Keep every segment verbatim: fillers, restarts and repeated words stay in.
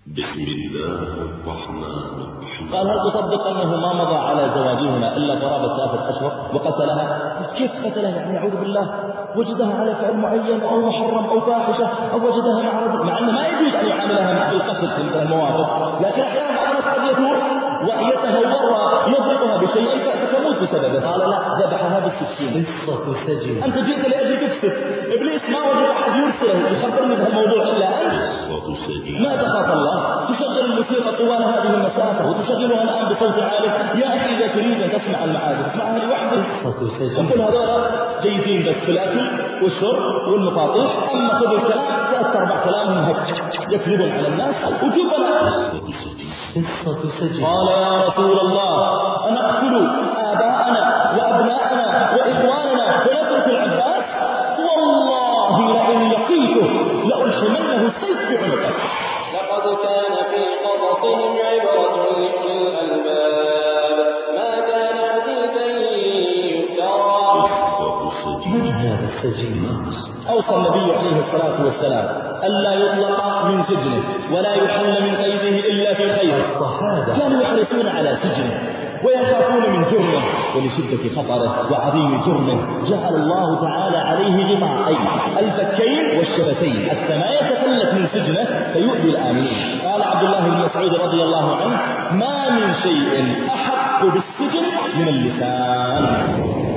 بسم الله الرحمن الرحيم. قال هل تصدق أنه ما مضى على زواجهما إلا قرابة ثلاثة أشهر وقتلها؟ كيف قتلها؟ يعني أعوذ بالله، وجدها على فعل معين أو محرم أو فاحشة أو وجدها مع رجل، مع أنه ما يجوز أن يعاملها بالقصد في مثل المواقف، لكن أحيانا بعض قد يثور ويتهور يضربها بشيء فتموت بسببه. قال لا، ذبحها بالسكين. قصة سجن. أنت جئت لأجل تكسب، إبليس ما وجد أحد يرسله يخبرني بهالموضوع إلا أنت. قصة سجن. ما تخاف الله؟ تشغل الموسيقى طوال هذه المسافة وتشغلها الآن بصوت عالي. يا أخي إذا تريد أن تسمع المعازف اسمعها لوحدك. قصة سجن. كل هذول جيدين بس في الأكل والشرب والمفاطيش، أما خذ الكلام ثلاث أربع كلامهم هج يكذبون على الناس وجوبنا. قصة سجن. قال يا رسول الله أنقتل آباءنا وأبناءنا وإخواننا ونترك العباس؟ والله لئن لقيته لألحمنه السيف في عنقه. لقد كان في قصصهم عبرة لأولي الألباب ما كان حديثا يفترى. من هذا السجين؟ أوصى النبي عليه الصلاة والسلام ألا يطلق من سجنه ولا يحل من قيده إلا في خير. الصحابة كانوا يحرصون على سجنه ويخافون من جرمه، ولشدة خطره وعظيم جرمه جعل الله تعالى عليه غطاءين، الفكين والشفتين، حتى ما يتفلت من سجنه فيؤذي الآمنين. قال عبد الله بن مسعود رضي الله عنه: ما من شيء أحق بالسجن من اللسان،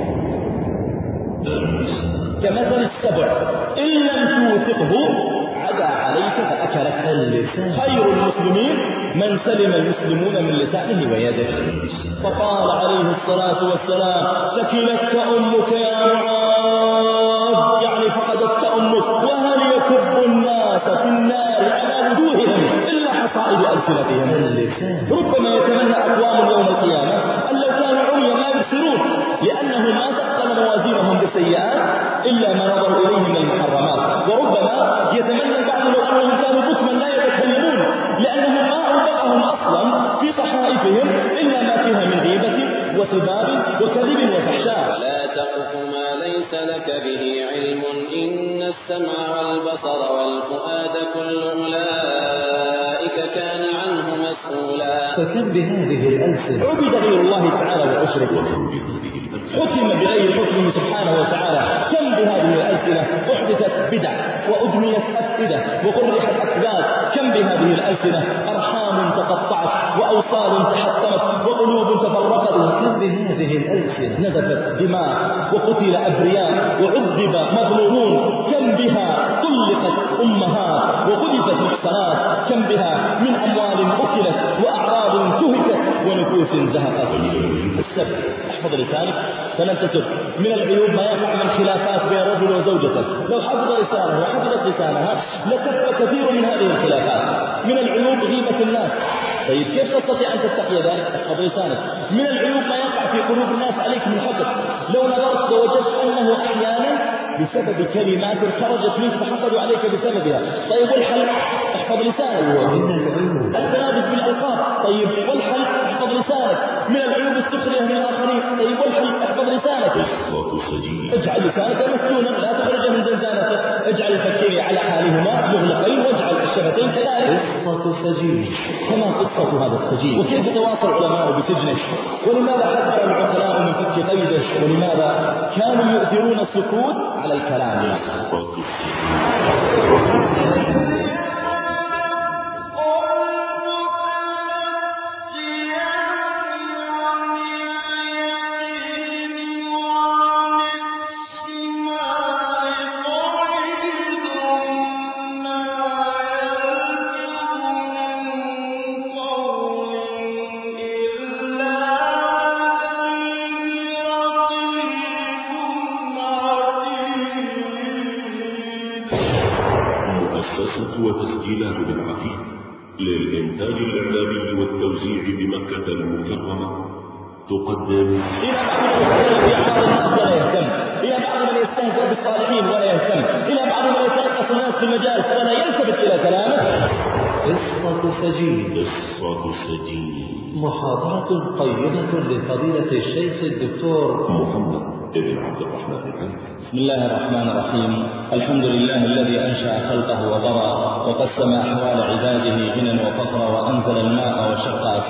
كمثل السبع إن لم توثقه عدا عليك فأكلك. اللسان خير المسلمين من سلم المسلمون من لسانه ويده. فقال عليه الصلاة والسلام: ثكلتك أمك يا معاذ، يعني فقدتك أمك. وهل يكب الناس في النار على وجوههم إلا حصائد ألسنتهم. اللسان. ربما يتمنى أقوام يوم القيامة أن لو كانوا عميا لا يبصرون، لأنه ما تقل موازينهم بالسيئات إلا ما نظروا إليه من المحرمات. وربما يتمنى بعض لو أنهم كانوا بكما لا يتكلمون، لأنهم ما أوضعهم أصلا في صحائفهم إلا ما فيها من غيبة وسباب وكذب وفحشاء. ولا تقف ما ليس لك به علم إن السمع والبصر والفؤاد كل أولئك كان عنه مسؤولا. فكم بهذه الألسنة عبد غير الله تعالى وأشرك، حكم بغير حكمه سبحانه وتعالى. كم بهذه الألسنة أحدثت بدع وأدميت أفئدة وقرحت أكباد. كم بهذه الألسنة أرحام تقطعت وأوصال تحطمت وقلوب تفرقت. وكم بهذه الألسنة نزفت دماء وقتل أبرياء وعذب مظلومون. كم بها طلقت أمهات وقذفت محصنات. كم بها من أموال أكلت وأعراض انتهكت ونفوس زهقت. السبب احفظ لسانك فلن تسب. من العيوب ما يقع من خلافات بين رجل وزوجته، لو حفظ لسانه وحفظت لسانها لكف كثير من هذه الخلافات. من العيوب غيبة الناس. طيب كيف تستطيع أن تستحي ذلك؟ احفظ لسانك. من العيوب ما يقع في قلوب الناس عليك من حقد، لو نظرت ووجدت أنه أحيانا بسبب كلمات خرجت منك فحقدوا عليك بسببها. طيب والحل؟ احفظ لسانك. ومن العيوب التنافس بالألقاب. طيب والحل؟ احفظ لسانك. من العيوب السخرية من الآخرين. طيب والحل؟ احفظ لسانك. اجعل لسانك مفتونا لا تخرج من زنزانته. اجعل الفكين على حالهما مغلقين واجعل الشفتين كذلك. قصة سجين. كما قصة هذا السجين. وكيف تواصل العلماء بسجنه؟ ولماذا حذر العقلاء من فك قيده؟ ولماذا كانوا يؤثرون السكوت على الكلام؟ وتسجيلات بالعقيد للإنتاج الإعلامي والتوزيع بمكة المكرمة تقدم إلى بعض من يستهزئ بالناس ولا يهتم، إلى بعض من يستهزئ بالصالحين ولا يهتم، إلى بعض من يترقص الناس في المجالس ولا يلتفت إلى كلامه. قصة سجين. قصة سجين. محاضرة قيمة لفضيلة الشيخ الدكتور محمد ابن عبد الرحمن العلي. بسم الله الرحمن الرحيم. الحمد لله الذي أنشأ خلقه وضرى وقسم أحوال عباده غنى وفقر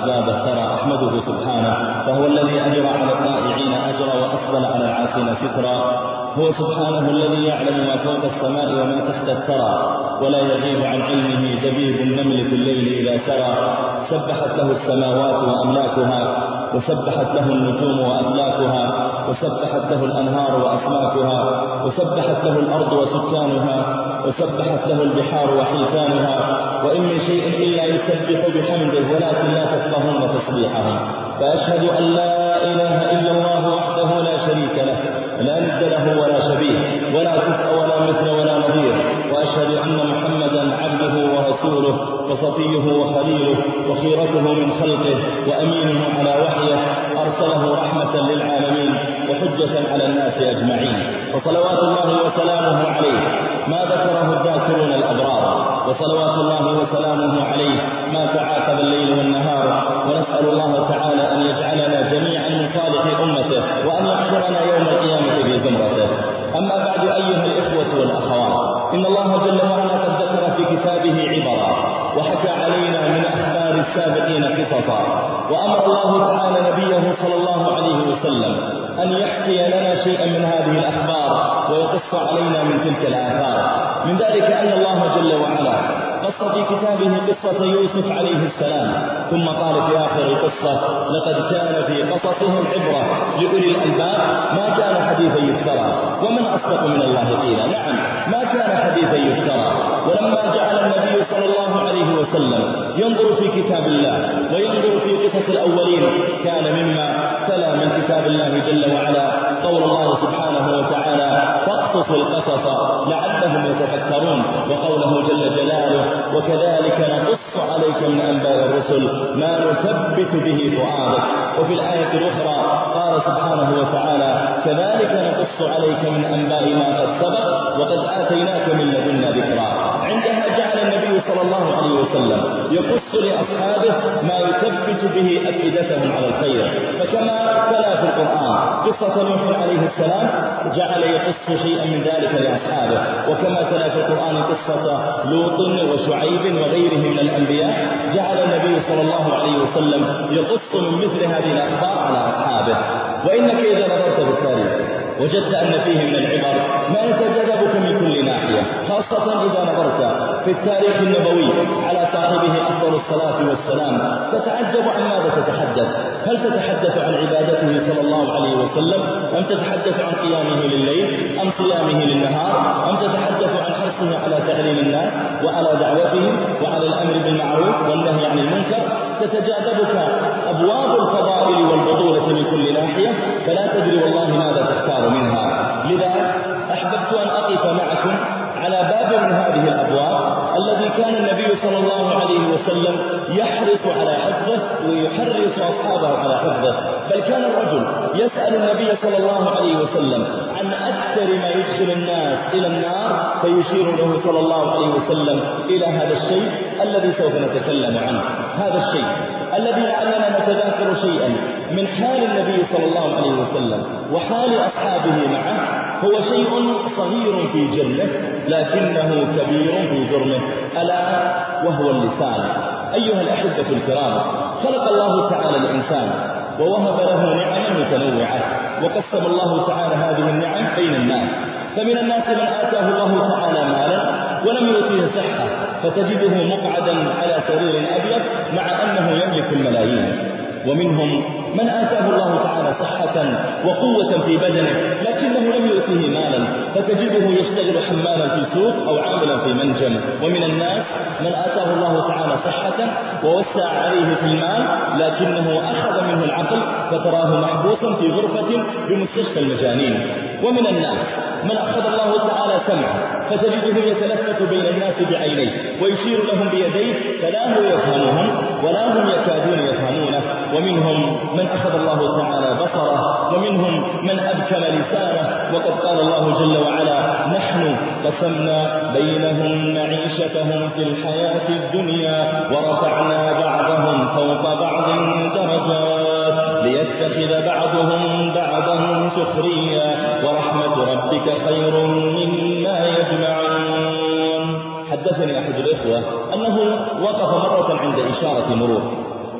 أسباب الثرى أحمده سبحانه، فهو الذي أجرى على الطائعين أجرا وأسبل على العاصين سترا. هو سبحانه الذي يعلم ما فوق السماء وما تحت الثرى، ولا يغيب عن علمه دبيب النمل في الليل إذا سرى. سبحت له السماوات وأملاكها، وسبحت له النجوم وأفلاكها، وسبحت له الأنهار وأسماكها، وسبحت له الأرض وسكانها، وسبحت له البحار وحيتانها. وإن من شيء إلا يسبح بحمده ولكن لا تفقهون تسبيحهم. فأشهد أن لا إله إلا الله وحده لا شريك له، لا ند له ولا شبيه، ولا كفء ولا مثل ولا نظير. وأشهد أن محمدا عبده ورسوله وصفيه وخليله وخيرته من خلقه وأمينه على وحيه، أرسله رحمة للعالمين وحجة على الناس أجمعين. وصلوات الله وسلامه عليه ما ذكره الذاكرون الأبرار، وصلوات الله وسلامه عليه ما تعاقب الليل والنهار. ونسأل الله تعالى أن يجعلنا جميعا من صالح أمته، وأن يحشرنا يوم القيامة في زمرته. أما بعد أيها الإخوة والأخوات، إن الله جل وعلا قد ذكر في كتابه عبرا، وحكى علينا من أخبار السابقين قصصا. وأمر الله تعالى نبيه صلى الله عليه وسلم أن يحكي لنا شيئا من هذه الأخبار ويقص علينا من تلك الآثار. من ذلك أن الله جل وعلا قص في كتابه قصة يوسف عليه السلام، ثم قال في آخر القصة: لقد كان في قصصهم عبرة لأولي الألباب ما كان حديثا يفترى ومن أصدق من الله قيلا. نعم، ما كان حديثا يفترى. ولما جعل النبي صلى الله عليه وسلم ينظر في كتاب الله وينظر في قصص الأولين، كان مما تلا من كتاب الله جل وعلا قول الله سبحانه وتعالى: فاقصص القصص لعلهم يتفكرون، وقوله جل جلاله: وكذلك نقص عليك من أنباء الرسل ما نثبت به فؤادك. وفي الآية الأخرى قال سبحانه وتعالى: كذلك نقص عليك من أنباء ما قد سبق وقد آتيناك من لدنا ذكرا. عندها جعل النبي صلى الله عليه وسلم يقص لأصحابه ما يثبت به أفئدتهم على الخير. فكما تلا في القرآن قصة نوح عليه السلام جعل يقص شيئا من ذلك لأصحابه، وكما تلا في القرآن قصة لوط وشعيب وغيرهم من الأنبياء جعل النبي صلى الله عليه وسلم يقص من مثل هذه الأخبار على أصحابه. وإنك إذا نظرت في التاريخ وجدت أن فيه من العبر ما يتجذبك من كل ناحية، خاصة إذا نظرت في التاريخ النبوي على صاحبه أفضل الصلاة والسلام تتعجب عن ماذا تتحدث. هل تتحدث عن عبادته صلى الله عليه وسلم، أم تتحدث عن قيامه لليل، أم صيامه للنهار، أم تتحدث عن حرصه على تعليم الناس وعلى دعوتهم وعلى الأمر بالمعروف والنهي عن المنكر؟ تتجاذبك أبواب الفضائل والبطولة من كل ناحية، فلا تدري والله ماذا تختار منها. لذا أحببت أن أقف معكم على باب من هذه الأبواب الذي كان النبي صلى الله عليه وسلم يحرص على حفظه ويحرص أصحابه على حفظه. بل كان الرجل يسأل النبي صلى الله عليه وسلم عن أكثر ما يدخل الناس إلى النار، فيشير له صلى الله عليه وسلم إلى هذا الشيء الذي سوف نتكلم عنه. هذا الشيء الذي لعلنا نتذاكر شيئا من حال النبي صلى الله عليه وسلم وحال أصحابه معه، هو شيء صغير في جنه لكنه كبير في جرمه، ألا وهو اللسان. أيها الأحبة الكرام، خلق الله تعالى الإنسان ووهب له نعما متنوعة، وقسم الله تعالى هذه النعم بين الناس. فمن الناس من آتاه الله تعالى مالا ولم يؤتيه صحة، فتجده مقعدا على سرير أبيض مع أنه يملك الملايين. ومنهم من آتاه الله تعالى صحة وقوة في بدنه لكنه لم يؤتيه مالا، فتجده يشتغل حمالا في سوق أو عاملا في منجم. ومن الناس من آتاه الله تعالى صحة ووسع عليه في المال لكنه أخذ منه العقل، فتراه محبوسا في غرفة بمستشفى المجانين. ومن الناس من أخذ الله تعالى سمعه، فتجده يتلفت بين الناس بعينيه ويشير لهم بيديه، فلا هو يفهمهم ولا هم يكادون يفهمونه. ومنهم من أخذ الله تعالى بصره، ومنهم من أبكم لسانه. وقد قال الله جل وعلا: نحن قسمنا بينهم معيشتهم في الحياة الدنيا ورفعنا بعضهم فوق بعض درجات ليتخذ بعضهم بعضا سخريا ورحمة ربك خير مما يجمعون. حدثني أحد الإخوة أنه وقف مرة عند إشارة مرور،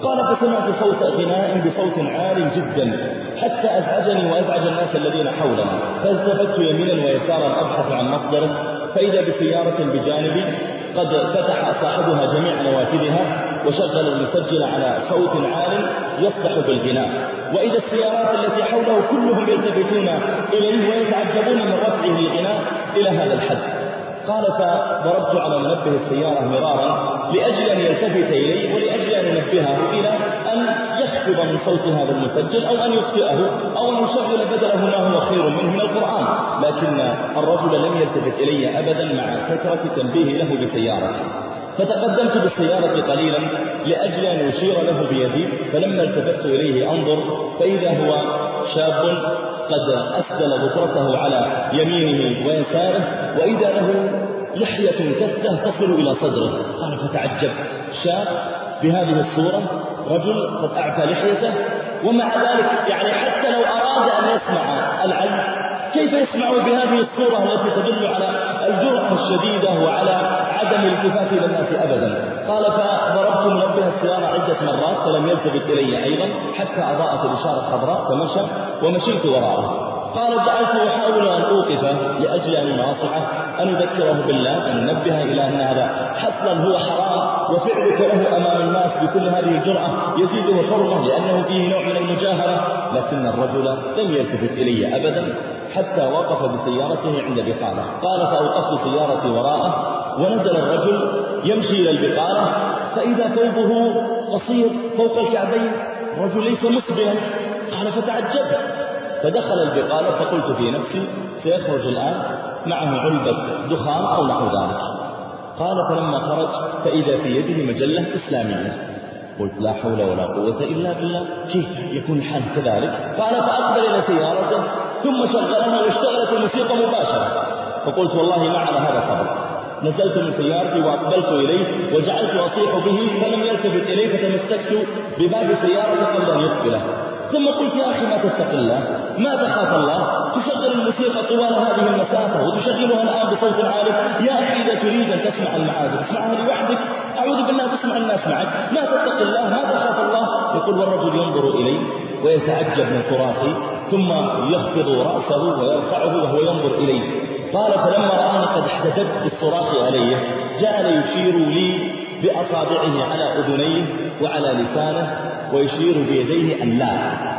قال فسمعت صوت غناء بصوت عال جدا حتى أزعجني وأزعج الناس الذين حولنا، فالتفت يمينا ويسارا أبحث عن مصدره، فإذا بسيارة بجانبي قد فتح صاحبها جميع نوافذها وشغل المسجل على صوت عال يصدح بالغناء، وإذا السيارات التي حوله كلهم يلتفتون إليه ويتعجبون من رفعه الغناء إلى هذا الحد. قال فضربت على منبه السيارة مرارا لأجل أن يلتفت إليه ولأجل أن ينبهه إلى أن يخفض من صوت هذا المسجل أو أن يطفئه أو أن يشغل بدله ما هو خير منه من القرآن، لكن الرجل لم يلتفت إلي أبدا مع كثرة تنبيه له بسيارته. فتقدمت بالسيارة قليلا لأجل أن أشير له بيدي، فلما التفت إليه أنظر فإذا هو شاب قد أسدل بصرته على يمينه ويساره، وإذا له لحية كثة تصل إلى صدره. قال فتعجبت، شاب بهذه الصورة، رجل قد أعفى لحيته، ومع ذلك يعني حتى لو أراد أن يسمع العلم كيف يسمع بهذه الصورة التي تدل على الجرأة الشديدة وعلى عدم الالتفات إلى الناس أبدا. قال فضربت منبه السيارة عدة مرات فلم يلتفت إلي أيضا حتى أضاءت الإشارة الخضراء فمشى ومشيت وراءه. قال جعلت أحاول أن أوقفه لأجل أن أناصحه، أن أذكره بالله، أن ننبه إلى أن هذا حصلا هو حرام، وفعلك له أمام الناس بكل هذه الجرأة يزيده حرمة لأنه فيه نوع من المجاهرة، لكن الرجل لم يلتفت إلي أبدا حتى وقف بسيارته عند بقالة. قال فأوقفت سيارتي وراءه ونزل الرجل يمشي إلى البقالة، فإذا ثوبه قصير فوق الكعبين، الرجل ليس مسبلا. قال فتعجبت، فدخل البقالة فقلت في نفسي سيخرج الآن معه علبة دخان أو نحو ذلك. قال فلما خرج فإذا في يده مجلة إسلامية. قلت لا حول ولا قوة إلا بالله، كيف يكون الحال كذلك؟ قال فأقبل إلى سيارته ثم شغلها واشتغلت الموسيقى مباشرة، فقلت والله ما على هذا خبر. نزلت من سيارتي وأقبلت إليه وجعلت أصيح به فلم يلتفت إليه، فتمسكت بباب سيارته قبل أن يقبله. ثم قلت يا أخي ما تتق الله، ما تخاف الله، تشغل الموسيقى طوال هذه المسافة وتشغلها الآن بصوت عالي. يا أخي إذا تريد أن تسمع المعازف اسمعها لوحدك، أعوذ بالله تسمع الناس معك، ما تتق الله، ما تخاف الله. يقول والرجل ينظر إلي ويتعجب من صراخي ثم يخفض رأسه ويرفعه وهو ينظر إلي. قال فلما رآني قد احتجبت بالصراخ عليه جعل يشير لي بأصابعه على أذنيه وعلى لسانه ويشير بيديه أن لا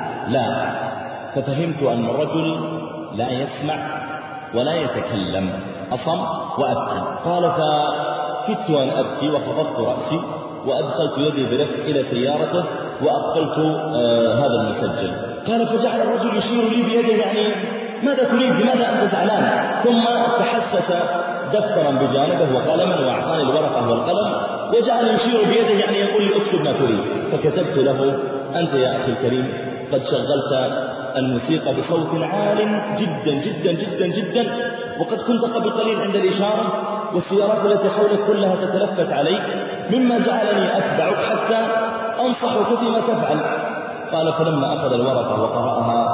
لا ففهمت أن الرجل لا يسمع ولا يتكلم، أصم وأبكي. قال فكدت أن أبكي وخفضت رأسي وأدخلت يدي برفق إلى سيارته وأقبلت آه هذا المسجل. قال فجعل الرجل يشير لي بيده يعني ماذا تريد، بماذا أنت زعلان؟ ثم تحسس دفترا بجانبه وقلما وأعطاني الورقة والقلم وجعل يشير بيده يعني يقول لي اكتب ما تريد. فكتبت له أنت يا أخي الكريم قد شغلت الموسيقى بصوت عال جدا جدا جدا جدا، وقد كنت قبل قليل عند الإشارة والسيارات التي حولك كلها تتلفت عليك، مما جعلني أتبعك حتى أنصحك فيما تفعل. قال فلما أخذ الورقة وقرأها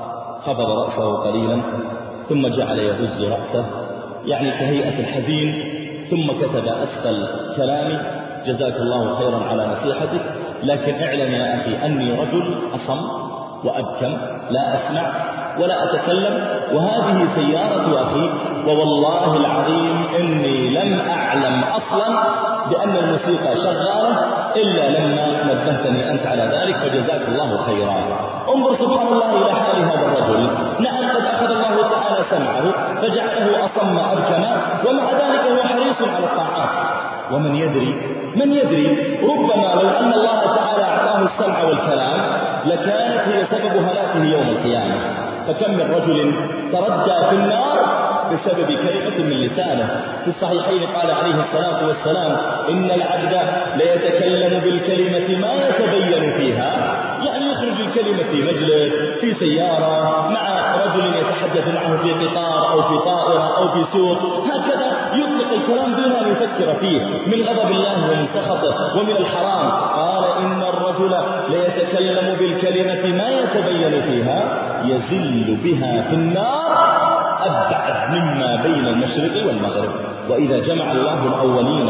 خفض رأسه قليلا ثم جعل يهز رأسه يعني كهيئة الحزين، ثم كتب أسفل كلامي جزاك الله خيرا على نصيحتك، لكن اعلم يا أخي أني رجل أصم وأبكم لا أسمع ولا أتكلم، وهذه سيارة أخي، ووالله العظيم إني لم أعلم أصلا بأن الموسيقى شغالة إلا لما نبهتني أنت على ذلك، فجزاك الله خيرا. انظر سبحان الله إلى حال هذا الرجل، نعم قد أخذ الله تعالى سمعه فجعله أصم أبكما، ومع ذلك هو حريص على الطاعات. ومن يدري من يدري ربما لو أن الله تعالى أعطاه السمع والكلام لكانت هي سبب هلاكه يوم القيامة. فكم من رجل تردى في النار بسبب كلمة من لسانه. في الصحيحين قال عليه الصلاة والسلام إن العبد ليتكلم بالكلمة ما يتبين فيها، يعني يخرج الكلمة في مجلس، في سيارة، مع رجل يتحدث معه في قطار أو في طائرة أو في سوق، هكذا يطلق الكلام دون أن يفكر فيه من غضب الله ومن سخطه ومن الحرام. قال إن الرجل ليتكلم بالكلمة ما يتبين فيها يزل بها في النار أبعد مما بين المشرق والمغرب. وإذا جمع الله الأولين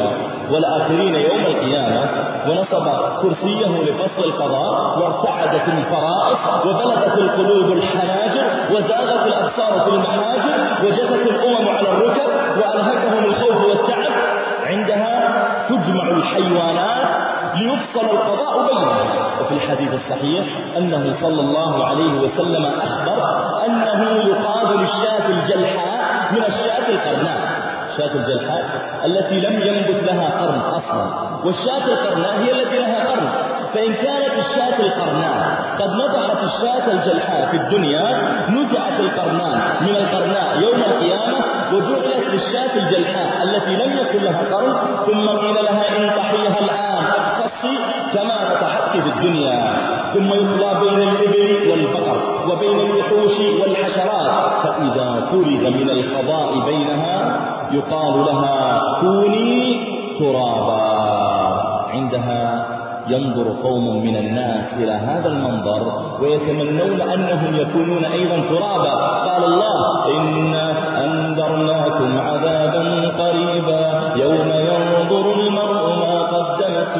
والآخرين يوم القيامة، ونصب كرسيه لفصل القضاء، وارتعدت الفرائص، وبلغت القلوب الحناجر، وزاغت الأبصار في المحاجر، وجثت الأمم على الركب، وألهكهم الخوف والتعب. عندها تجمع الحيوانات ليفصل القضاء بينهم. وفي الحديث الصحيح أنه صلى الله عليه وسلم أخبر أنه يقاد للشاة الجلحاء من الشاة القرناء. الشاة الجلحاء التي لم ينبت لها قرن أصلا، والشاة القرناء هي التي لها قرن. فإن كانت الشاة القرناء قد نضعت الشاة الجلحاء في الدنيا، نزعت القرنان من القرناء يوم القيامة وجعلت للشاة الجلحاء التي لم يكن لها قرن، ثم قيل لها انتحيها الآن اختصي كما نتحكي في الدنيا، ثم يطلى بين الإبل والبقر وبين الوحوش والحشرات، فإذا فرغ من القضاء بينها يقال لها كوني ترابا. عندها ينظر قوم من الناس إلى هذا المنظر ويتمنون أنهم يكونون أيضا ترابا. قال الله: إنا أنذرناكم عذابا قريبا يوم ينظر المرء ما قدمت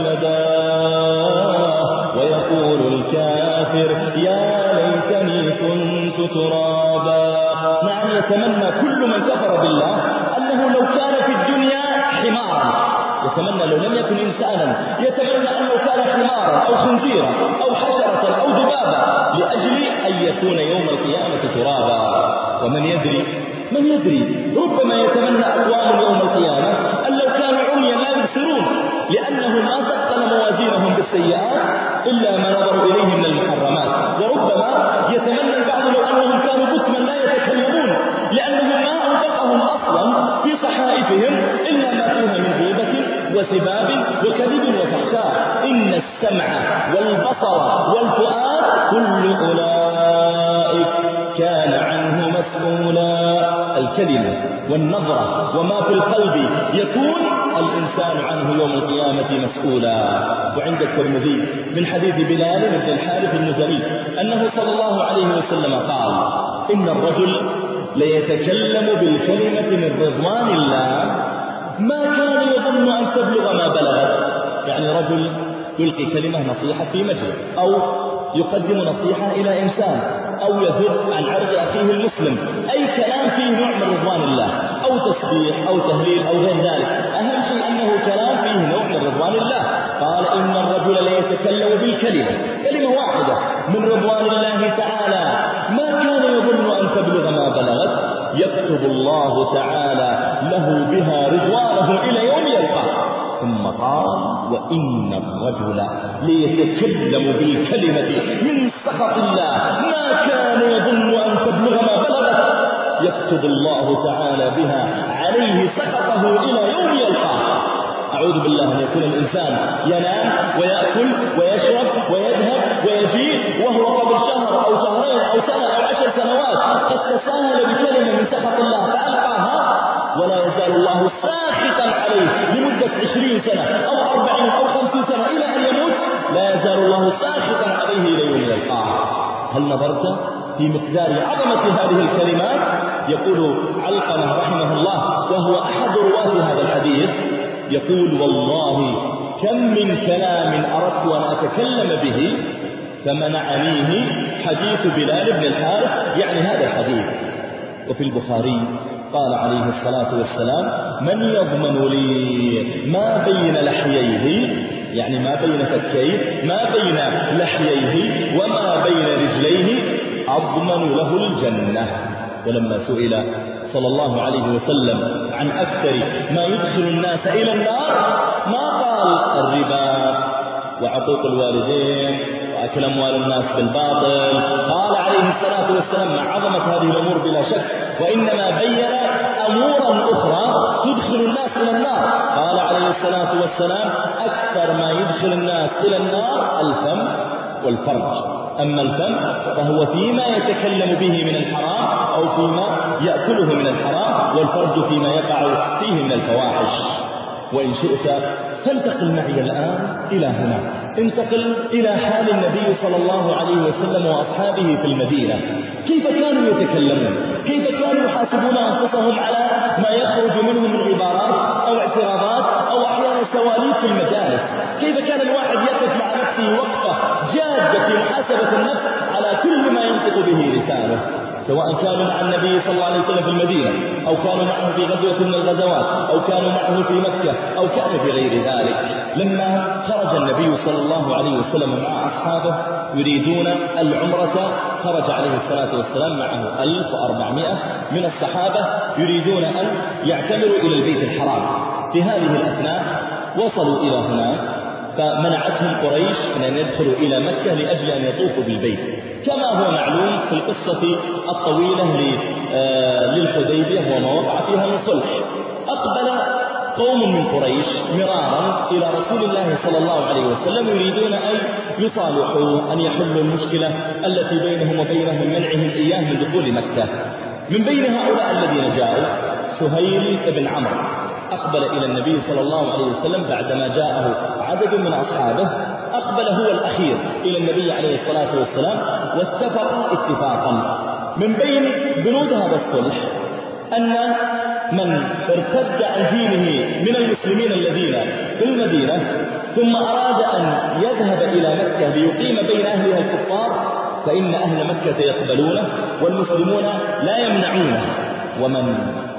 يداه ويقول الكافر يا ليتني كنت ترابا. نعم، يتمنى كل من كفر بالله أنه لو كان في الدنيا حمارا، يتمنى لو لم يكن إنسانا، يتمنى أنه كان حمارا أو خنزيرا أو حشرة أو ذبابا لأجل أن يكون يوم القيامة ترابا. ومن يدري من يدري ربما يتمنى أقوام يوم القيامة أن لو كانوا عميا لا يبصرون، لأنهم ما ثقل موازينهم بالسيئات إلا ما نظروا إليه من المحرمات. وربما يتمنى البعض لو أنهم كانوا بكما لا يتكلمون، لأنهم ما أنفقهم أصلا في صحائفهم إلا ما فيها من غيبة وسباب وكذب وفحشاء. إن السمع والبصر والفؤاد كل أولئك كان عنه مسؤولا. الكلمة والنظرة وما في القلب يكون الإنسان عنه يوم القيامة مسؤولا. وعند الترمذي من حديث بلال بن الحارث المزني أنه صلى الله عليه وسلم قال: إن الرجل ليتكلم بالكلمة من رضوان الله ما كان يظن أن تبلغ ما بلغت. يعني رجل يلقي كلمة نصيحة في مجلس، أو يقدم نصيحة إلى إنسان، أو يذب عن عرض أخيه المسلم، أي كلام فيه نوع من رضوان الله، أو تسبيح أو تهليل أو غير ذلك، أهم شيء أنه كلام فيه نوع من رضوان الله. قال: إن الرجل ليتكلم بالكلمة، كلمة واحدة من رضوان الله تعالى ما كان يظن أن تبلغ ما بلغت، يكتب الله تعالى له بها رضوانه إلى يوم يلقاه. ثم قال: وإن الرجل ليتكلم بالكلمة من سخط الله ما كان يظن أن تبلغ ما بلغت، يكتب الله تعالى بها عليه سخطه إلى يوم يلقاه. أعوذ بالله أن يكون الإنسان ينام ويأكل ويشرب ويذهب ويجيء وهو قبل شهر أو شهرين أو سنة أو عشر سنوات قد تساهل بكلمة من سخط الله فألقاها، ولا يزال الله ساخطا عليه لمدة عشرين سنة أو أربعين أو خمسين سنة إلى أن يموت، لا يزال الله ساخطا عليه إلى يوم يلقاه. هل نظرت في مقدار عظمة هذه الكلمات؟ يقول علقمة رحمه الله وهو أحد رواة هذا الحديث، يقول: والله كم من كلام أردت أن أتكلم به فمنعنيه حديث بلال بن الحارث، يعني هذا الحديث. وفي البخاري قال عليه الصلاة والسلام: من يضمن لي ما بين لحييه، يعني ما بين فكيه، ما بين لحييه وما بين رجليه أضمن له الجنة. ولما سئل صلى الله عليه وسلم عن أكثر ما يدخل الناس إلى النار ما قال الربا وعقوق الوالدين وأكل أموال الناس بالباطل، قال عليه الصلاة والسلام مع عظمة هذه الأمور بلا شك، وإنما بين أمورا أخرى تدخل الناس إلى النار. قال عليه الصلاة والسلام: أكثر ما يدخل الناس إلى النار الفم والفرج. أما الفم فهو فيما يتكلم به من الحرام أو فيما يأكله من الحرام، والفرج فيما يقع فيه من الفواحش. وإن شئت فانتقل معي الآن إلى هنا، انتقل إلى حال النبي صلى الله عليه وسلم وأصحابه في المدينة. كيف كانوا يتكلمون؟ كيف كانوا يحاسبون أنفسهم على ما يخرج منهم من عبارات أو اعتراضات أو أحيانا سواليف في المجالس؟ كيف كان الواحد يقف مع نفسه وقفة جادة في محاسبة النفس على كل ما ينطق به لسانه، سواء كانوا مع النبي صلى الله عليه وسلم في المدينة أو كانوا معه في غزوة من الغزوات أو كانوا معه في مكة أو كانوا في غير ذلك. لما خرج النبي صلى الله عليه وسلم مع أصحابه يريدون العمرة، خرج عليه الصلاة والسلام معه ألف وأربعمائة من الصحابة يريدون أن يعتمروا إلى البيت الحرام. في هذه الأثناء وصلوا إلى هناك فمنعتهم قريش من أن يدخلوا إلى مكة لأجل أن يطوفوا بالبيت، كما هو معلوم في القصة الطويلة للحديبية وما وقع فيها من صلح. أقبل قوم من قريش مرارا إلى رسول الله صلى الله عليه وسلم يريدون أن يصالحوا، أن يحلوا المشكلة التي بينهم وبينهم منعهم إياه من دخول مكة. من بين هؤلاء الذين جاءوا سهيل بن عمرو أقبل إلى النبي صلى الله عليه وسلم بعدما جاءه عدد من أصحابه، أقبل هو الأخير إلى النبي عليه الصلاة والسلام واتفقوا اتفاقا. من بين بنود هذا الصلح أن من ارتد عن دينه من المسلمين الذين في المدينة ثم أراد أن يذهب إلى مكة ليقيم بين أهلها الكفار فإن أهل مكة يقبلونه والمسلمون لا يمنعونه، ومن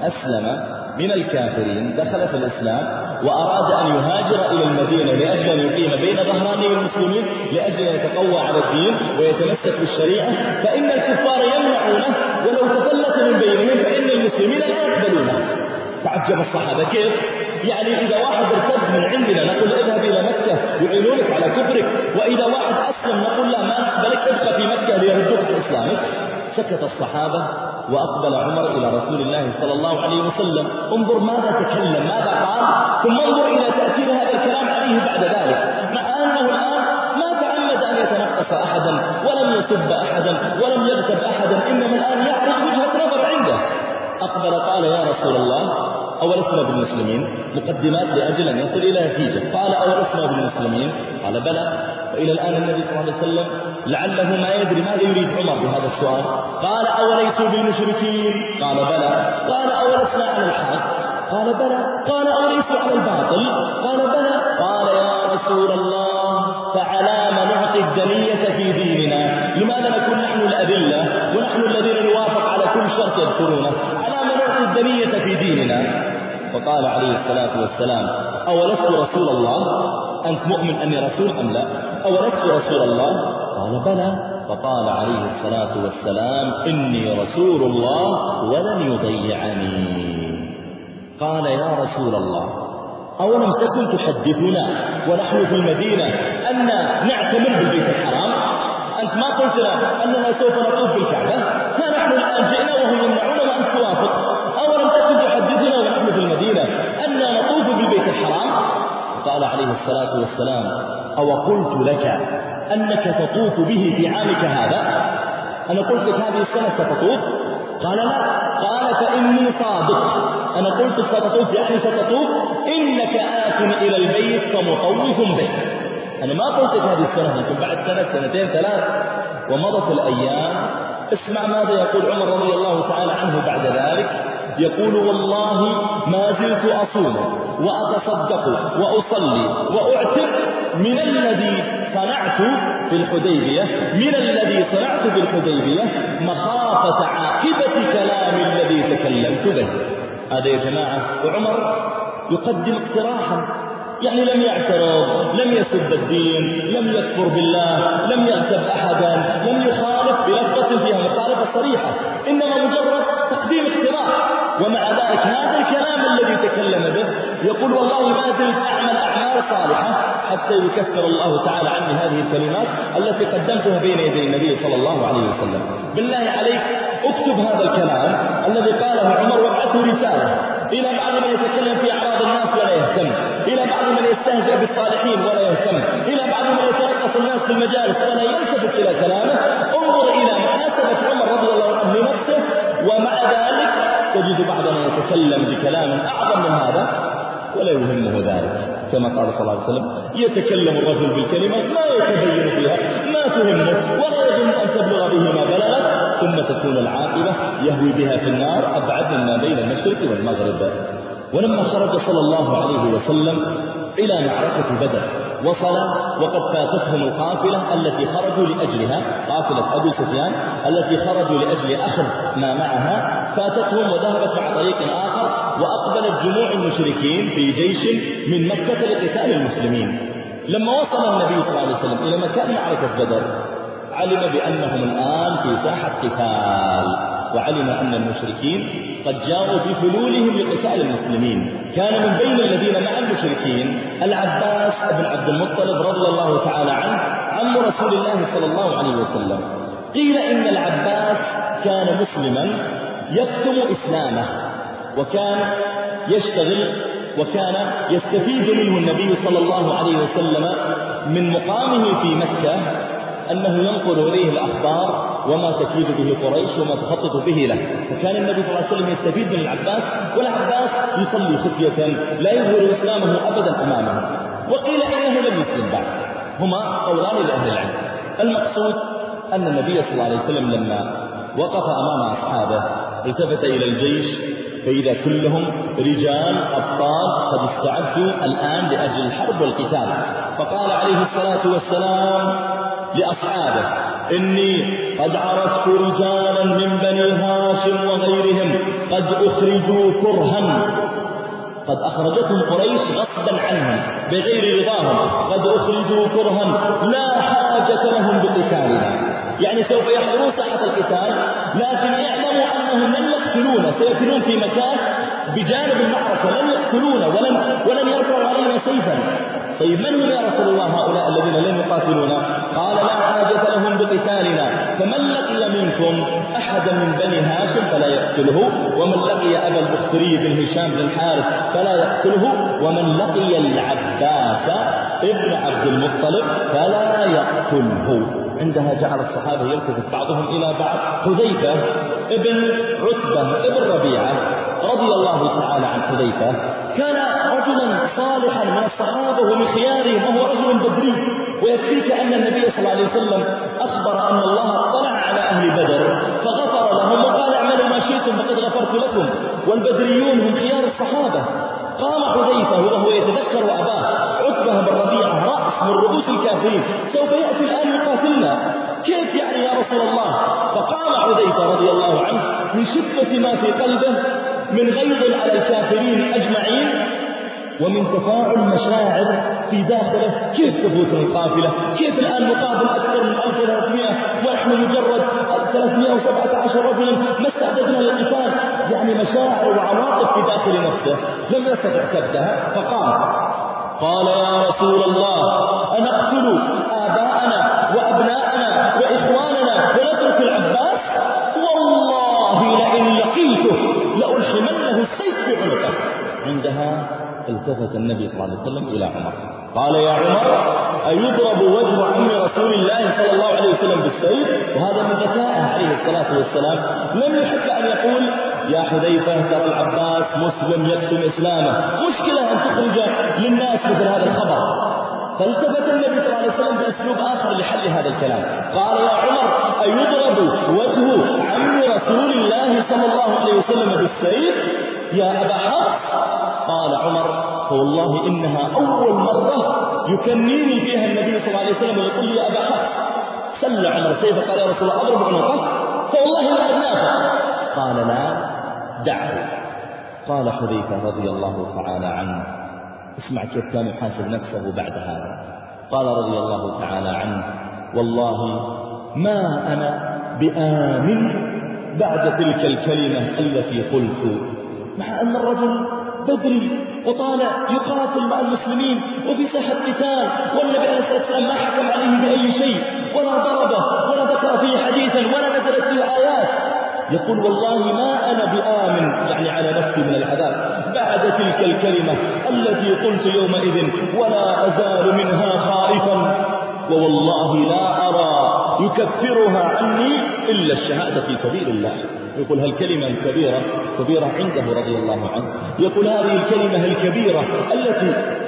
أسلم من الكافرين دخل في الإسلام وأراد أن يهاجر إلى المدينة لأجل أن يقيم بين ظهراني المسلمين لأجل أن يتقوى على الدين ويتمسك بالشريعة فإن الكفار يمنعونه، ولو تفلت من بينهم فإن المسلمين لا يقبلونه. تعجب الصحابة كيف؟ يعني إذا واحد ارتد من عندنا نقول اذهب إلى مكة يعينونك على كفرك، وإذا واحد أسلم نقول لا ما نقبلك ابقى في مكة ليردوك بإسلامك. سكت الصحابة وأقبل عمر إلى رسول الله صلى الله عليه وسلم. انظر ماذا تكلم، ماذا قال، ثم انظر إلى تأثير هذا الكلام عليه بعد ذلك، مع أنه الآن ما تعمد أن يتنقص أحدا ولم يسب أحدا ولم يغتب أحدا، إنما الآن يعرض وجهة نظر عنده. أقبل قال يا رسول الله أولسنا بالمسلمين؟ مقدمات لأجل أن يصل إلى نتيجة. قال أولسنا بالمسلمين؟ قال بلى. وإلى الآن النبي صلى الله عليه وسلم لعله ما يدري ماذا يريد عمر بهذا السؤال. قال أوليسوا بالمشركين؟ قال بلى. قال أولسنا على الحق؟ قال بلى. قال أوليسوا على الباطل؟ قال بلى. قال يا رسول الله فعلام نعطي الدنية في ديننا؟ لماذا نكون نحن الأذلة ونحن الذين نوافق على كل شرط يذكرونه؟ علام نعطي الدنية في ديننا؟ فقال عليه الصلاة والسلام أولست رسول الله؟ أنت مؤمن أني رسول أم لا؟ أولست رسول الله؟ قال بلى. فقال عليه الصلاة والسلام إني رسول الله ولن يضيعني. قال يا رسول الله أولم تكن تحدثنا ونحن في المدينة أن نعتمر بالبيت الحرام؟ أنت ما قلت لنا أننا سوف نطوف بالكعبة؟ ها نحن الآن جئنا وهم يمنعون وأنت توافق. أولم تكن تحدثنا ونحن في المدينة أننا نطوف بالبيت الحرام؟ قال عليه الصلاة والسلام أو قلت لك أنك تطوف به في عامك هذا؟ أنا قلت لك هذه السنة ستطوف؟ قال لا. قال فإني صادق، أنا قلت ستطوف يعني ستطوف، إنك آت إلى البيت فمطوف به. أنا ما قلت لك هذه السنة، لكن بعد سنة سنتين ثلاث ومضت الأيام. اسمع ماذا يقول عمر رضي الله تعالى عنه بعد ذلك، يقول والله ما زلت أصوم وأتصدق وأصلي وأعتق من الذي صنعت في الحديبية من الذي صنعت في الحديبية مخافة عاقبة كلام الذي تكلمت به. هذا يا جماعة وعمر يقدم اقتراحا، يعني لم يعترض، لم يسب الدين، لم يكفر بالله، لم يغتب أحدا، لم يخالف بلفظة فيها مخالفة صريحة، إنما مجرد تقديم اقتراح. ومع ذلك هذا الكلام الذي تكلم به يقول والله ما زلت أعمل أعمال صالحة حتى يكفر الله تعالى عني هذه الكلمات التي قدمتها بين يدي النبي صلى الله عليه وسلم. بالله عليك اكتب هذا الكلام الذي قاله عمر وابعثه رسالة إلى بعض من يتكلم في أعراض الناس ولا يهتم، إلى بعض من يستهزئ بالصالحين ولا يهتم، إلى بعض من يترقص الناس في المجالس ولا يلتفت إلى كلامه. انظر إلى محاسبة عمر رضي الله عنه لنفسه، ومع ذلك تجد بعضنا يتكلم بكلام أعظم من هذا ولا يهمه ذلك. كما قال صلى الله عليه وسلم يتكلم الرجل بالكلمة ما يتبين فيها ما تهمه ولا يظن أن تبلغ به ما بلغت ثم تكون العاقبة يهوي بها في النار أبعد ما بين المشرق والمغرب. ولما خرج صلى الله عليه وسلم إلى معركة بدر وصل وقد فاتتهم القافلة التي خرجوا لأجلها، قافلة أبي سفيان التي خرجوا لأجل أخذ ما معها فاتتهم وذهبت مع طريق آخر، وأقبلت جموع المشركين في جيش من مكة لقتال المسلمين. لما وصل النبي صلى الله عليه وسلم إلى مكان معركة بدر علم بأنهم الآن في ساحة قتال، وعلم أن المشركين قد جاءوا بفلولهم لقتال المسلمين. كان من بين الذين مع المشركين العباس بن عبد المطلب رضي الله تعالى عنه عم رسول الله صلى الله عليه وسلم. قيل إن العباس كان مسلما يكتم إسلامه، وكان يشتغل وكان يستفيد منه النبي صلى الله عليه وسلم من مقامه في مكة أنه ينقل إليه الأخبار وما تكيد به قريش وما تخطط به له. فكان النبي صلى الله عليه وسلم يستفيد من العباس، والعباس يصلي خفية لا يظهر إسلامه أبدا أمامه. وقيل إنه لم يسلم بعد، هما قولان لأهل العلم. المقصود أن النبي صلى الله عليه وسلم لما وقف أمام أصحابه التفت إلى الجيش فإذا كلهم رجال أبطال قد استعدوا الآن لأجل الحرب والقتال، فقال عليه الصلاة والسلام لأصحابه إني قد عرفت رجالا من بني هاشم وغيرهم قد أخرجوا كرها، قد أخرجتهم قريش غصبا عنهم بغير رضاهم، قد أخرجوا كرها لا حاجة لهم بقتالنا، يعني سوف يحضرون ساحة القتال لكن اعلموا أنهم لن يقتلون، سيكونون في مكان بجانب المعركة لن يقتلون ولن, ولن يرفعوا علينا سيفا. طيب من هم يا رسول الله هؤلاء الذين لن يقاتلونا؟ قال لا حاجة لهم بقتالنا، فمن لقي منكم أحدا من بني هاشم فلا يقتله، ومن لقي أبا البختري بن هشام بن الحارث فلا يقتله، ومن لقي العباس ابن عبد المطلب فلا يقتله. عندها جعل الصحابة يلتفت بعضهم إلى بعض. حذيفة ابن عتبة ابن ربيعة رضي الله تعالى عن حذيفة كان رجلا صالحا من الصحابة ومن خيارهم، وهو رجل بدري. ويكفيك أن النبي صلى الله عليه وسلم أخبر أن الله اطلع على أهل بدر فغفر لهم وقال اعملوا ما شئتم فقد غفرت لكم، والبدريون هم خيار الصحابة. قام حذيفة وهو يتذكر أباه عتبة بن ربيعة رأس من رؤوس الكافرين سوف يأتي الآن يقاتلنا، كيف يعني يا رسول الله؟ فقام حذيفة رضي الله عنه من شدة ما في قلبه من غيظ على الكافرين أجمعين ومن تفاعل مشاعر في داخله، كيف تفوت القافلة؟ كيف الآن نقابل أكثر من ألف وثلاثمائة ونحن مجرد ثلاثمائة وسبعة عشر رجلا ما استعددنا للقتال؟ يعني مشاعر وعواطف في داخل نفسه لم يستطع كبتها. فقام قال يا رسول الله أنقتل آباءنا وأبناءنا وإخواننا ونترك العباس؟ والله لئن لقيته لألحمنه السيف في عنقه. عندها التفت النبي صلى الله عليه وسلم إلى عمر قال يا عمر أيضرب وجه عم رسول الله صلى الله عليه وسلم بالسيف؟ وهذا من ذكائه عليه الصلاة والسلام، لم يحب أن يقول يا حذيفة ترى العباس مسلم يكتم إسلامه، مشكلة أن تخرج للناس مثل هذا الخبر. فالتفت النبي صلى الله عليه وسلم بأسلوب آخر لحل هذا الكلام قال يا عمر أيضرب وجه عم رسول الله صلى الله عليه وسلم بالسيف يا أبا حفص؟ قال عمر فوالله إنها أول مرة يكنيني فيها النبي صلى الله عليه وسلم ويقول لي يا أبا حفص. سل عمر سيفه قال يا رسول الله أضرب عنقه؟ فوالله لا أبنافه. قال لا دعه. قال حذيفة رضي الله تعالى عنه اسمع كيف كان يحاسب نفسه بعد هذا. قال رضي الله تعالى عنه والله ما أنا بآمن بعد تلك الكلمة التي قلت، مع أن الرجل بدري وطالع يقاتل مع المسلمين وفي ساحة قتال، والنبي عليه الصلاة والسلام ما حكم عليه بأي شيء ولا ضربه ولا ذكر فيه حديثا ولا نزلت فيه آيات. يقول والله ما أنا بآمن يعني على نفسي من العذاب بعد تلك الكلمة التي قلت يومئذ ولا أزال منها خائفا، ووالله لا أرى يكفرها عني إلا الشهادة في سبيل الله. يقول هالكلمة الكبيرة كبيرة عنده رضي الله عنه، يقول هذه الكلمة الكبيرة التي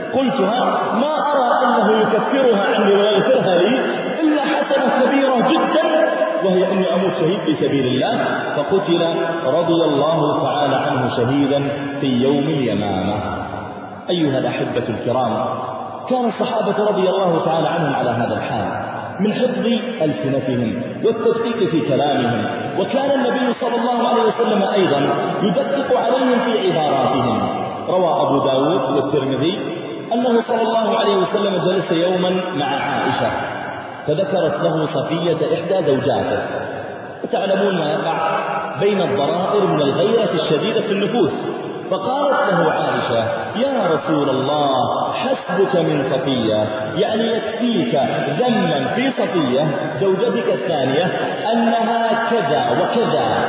قلتها ما أرى أنه يكفرها عني ويغفرها لي إلا حسنة كبيرة جدا، وهي أني أموت شهيد في سبيل الله. فقتل رضي الله تعالى عنه شهيدا في يوم اليمامة. أيها الأحبة الكرام، كان الصحابة رضي الله تعالى عنهم على هذا الحال من حفظ ألسنتهم والتدقيق في كلامهم، وكان النبي صلى الله عليه وسلم أيضا يدقق عليهم في عباراتهم. روى أبو داود والترمذي أنه صلى الله عليه وسلم جلس يوما مع عائشة فذكرت له صفية إحدى زوجاته، وتعلمون ما يقع بين الضرائر من الغيرة الشديدة في النفوس، فقالت له عائشة: يا رسول الله حسبك من صفية، يعني يكفيك ذما في صفية زوجتك الثانية أنها كذا وكذا،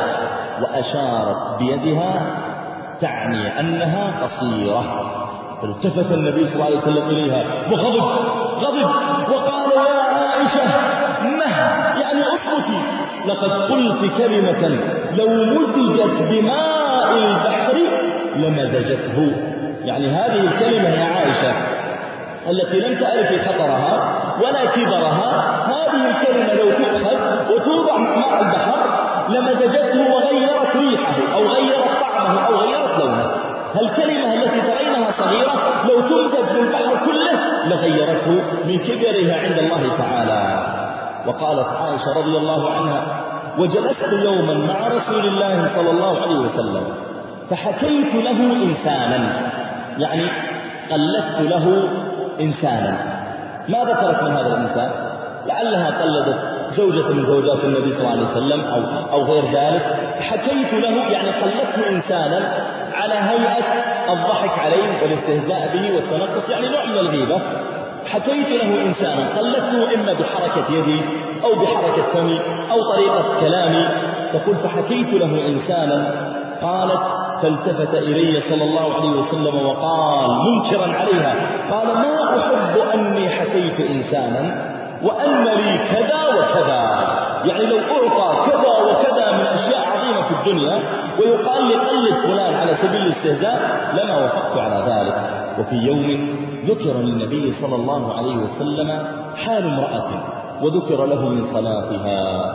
وأشارت بيدها تعني أنها قصيرة. فالتفت النبي صلى الله عليه وسلم إليها وغضب غضب وقال: يا عائشة مه، يعني أثبتي، لقد قلت كلمة لو مزجت بماء البحر لمزجته. يعني هذه الكلمة يا عائشة التي لم تعرفي خطرها ولا كبرها، هذه الكلمة لو تؤخذ وتوضع ماء البحر لمزجته وغيرت ريحه أو غيرت طعمه أو غيرت لونه. هالكلمة التي ترينها صغيرة لو تمزج في البحر كله لغيرته من كبرها عند الله تعالى. وقالت عائشة رضي الله عنها: وجلست يوما مع رسول الله صلى الله عليه وسلم فحكيت له إنسانا، يعني قلدت له إنسانا. ما ذكرت من هذا الإنسان؟ لعلها قلدت زوجة من زوجات النبي صلى الله عليه وسلم أو, أو غير ذلك. حكيت له يعني قلدت إنسانا على هيئة الضحك عليه والاستهزاء به والتنقص، يعني نوع من الغيبة. حكيت له إنسانا قلدته إما بحركة يدي أو بحركة فمي أو طريقة كلامي. تقول: فحكيت له إنسانا. قالت: فالتفت إلي صلى الله عليه وسلم وقال منكرا عليها، قال: ما أحب أني حكيت إنسانا وأن لي كذا وكذا. يعني لو أعطى كذا وكذا من أشياء عظيمة في الدنيا ويقال لي قلد فلان على سبيل الاستهزاء لما وافقت على ذلك. وفي يوم ذكر للنبي صلى الله عليه وسلم حال امرأة، وذكر له من صلاتها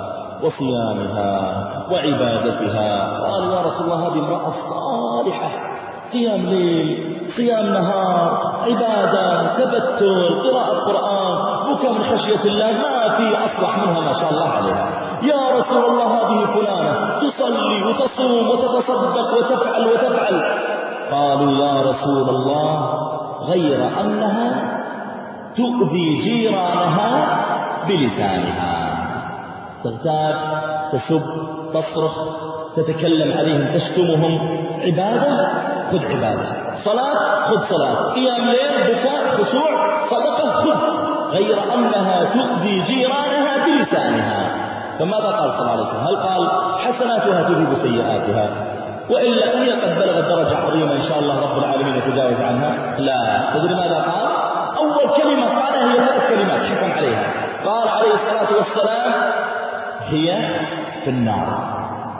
وصيامها وعبادتها. قال: يا رسول الله هذه امرأة صالحة، قيام ليل، صيام نهار، عبادة، تبتل، قراءة قرآن، بكى من خشية الله، ما في أصلح منها ما شاء الله عليها. يا رسول الله هذه فلانة تصلي وتصوم وتتصدق وتفعل وتفعل. قالوا: يا رسول الله غير أنها تؤذي جيرانها بلسانها، تغتاب، تسب، تصرخ، تتكلم عليهم، تشتمهم. عبادة خذ عبادة، صلاة خذ صلاة، قيام ليل، بكاء، خشوع، صدقة خذ، غير أنها تؤذي جيرانها بلسانها. فماذا قال صلى الله عليه وسلم؟ هل قال حسناتها تذهب سيئاتها وإلا هي قد بلغت درجة عظيمة إن شاء الله رب العالمين يتجاوز عنها؟ لا. تدري ماذا قال؟ أول كلمة قالها هي ثلاث كلمات حكم عليها. قال عليه الصلاة والسلام: هي في النار.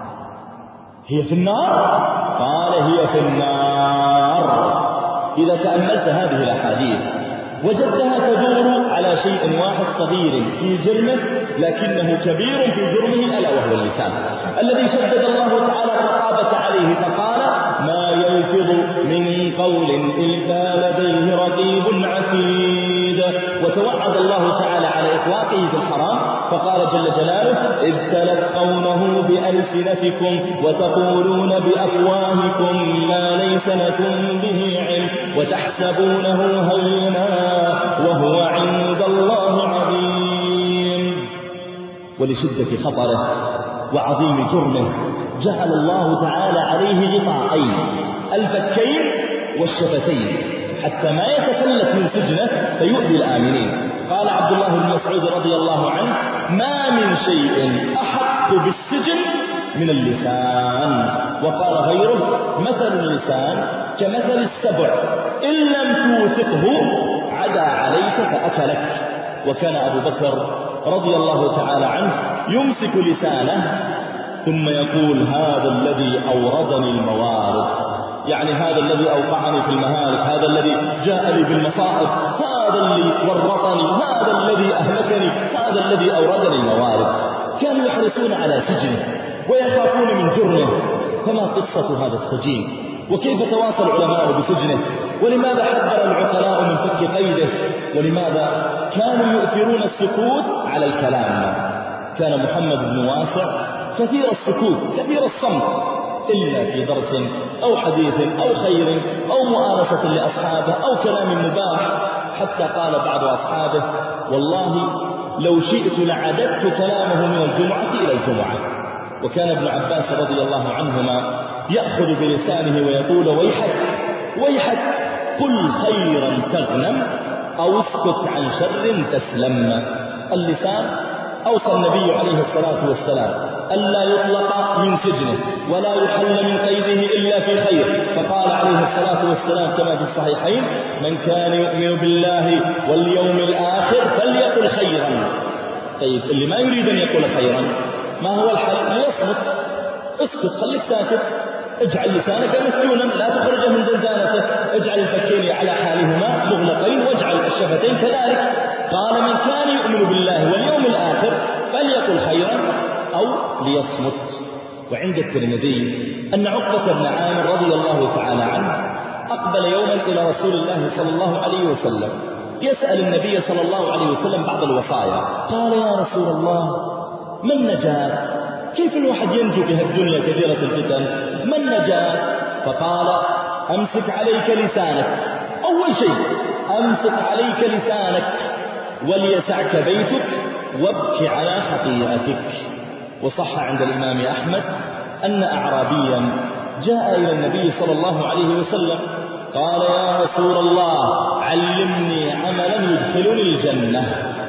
هي في النار؟ قال: هي في النار. إذا تأملت هذه الأحاديث وجدتها تدور على شيء واحد صغير في جرمه لكنه كبير في جرمه، ألا وهو اللسان الذي شدد الله تعالى الرقابة عليه فقال: ما يلفظ من قول إلا لديه رقيب عتيد. وتوعد الله تعالى على إطلاقه في الحرام فقال جل جلاله: إذ تلقونه بألسنتكم وتقولون بأفواهكم ما ليس لكم به علم وتحسبونه هينا وهو عند الله عظيم. ولشدة خطره وعظيم جرمه جعل الله تعالى عليه غطاءين، الفكين والشفتين، حتى ما يتفلت من سجنه فيؤذي الآمنين. قال عبد الله بن مسعود رضي الله عنه: ما من شيء أحق بالسجن من اللسان. وقال غيره: مثل اللسان كمثل السبع إن لم توثقه عدا عليك فأكلك. وكان أبو بكر رضي الله تعالى عنه يمسك لسانه ثم يقول: هذا الذي أوردني الموارد، يعني هذا الذي أوقعني في المهالك، هذا الذي جاء لي بالمصائب، هذا الذي ورطني، هذا الذي أهلكني، هذا الذي أوردني الموارد. كانوا يحرصون على سجنه ويخافون من جرمه. فما قصة هذا السجين؟ وكيف تواصل العلماء بسجنه؟ ولماذا حذر العقلاء من فك قيده؟ ولماذا كانوا يؤثرون السكوت على الكلام؟ كان محمد بن واسع كثير السكوت كثير الصمت، إلا في درس أو حديث أو خير أو مؤانسة لأصحابه أو كلام مباح، حتى قال بعض أصحابه: والله لو شئت لعددت كلامه من الجمعة إلى الجمعة. وكان ابن عباس رضي الله عنهما يأخذ بلسانه ويقول: ويحك ويحك قل خيرا تغنم أو اسكت عن شر تسلم. اللسان أوصى النبي عليه الصلاة والسلام ألا يطلق من سجنه ولا يحل من قيده إلا في خير، فقال عليه الصلاة والسلام كما في الصحيحين: من كان يؤمن بالله واليوم الآخر فليقل خيرا. طيب اللي ما يريد أن يقول خيرا ما هو الحل؟ ليصمت، اسكت، خليك ساكت، اجعل لسانك مسجونا لا تخرجه من زنزانته، اجعل الفكين على حالهما مغلقين واجعل الشفتين كذلك. قال: من كان يؤمن بالله واليوم الآخر فليقل خيرا أو ليصمت. وعند الترمذي أن عقبة بن عامر رضي الله تعالى عنه أقبل يوما إلى رسول الله صلى الله عليه وسلم يسأل النبي صلى الله عليه وسلم بعض الوصايا. قال: يا رسول الله، ما النجاة؟ كيف الواحد ينجو بها الدنيا كثيرة الفتن؟ ما النجاة؟ فقال: أمسك عليك لسانك. أول شيء أمسك عليك لسانك وليسعك بيتك وابك على خطيئتك. وصح عند الإمام أحمد أن أعرابيا جاء إلى النبي صلى الله عليه وسلم قال: يا رسول الله، علمني عملا يدخلني الجنة.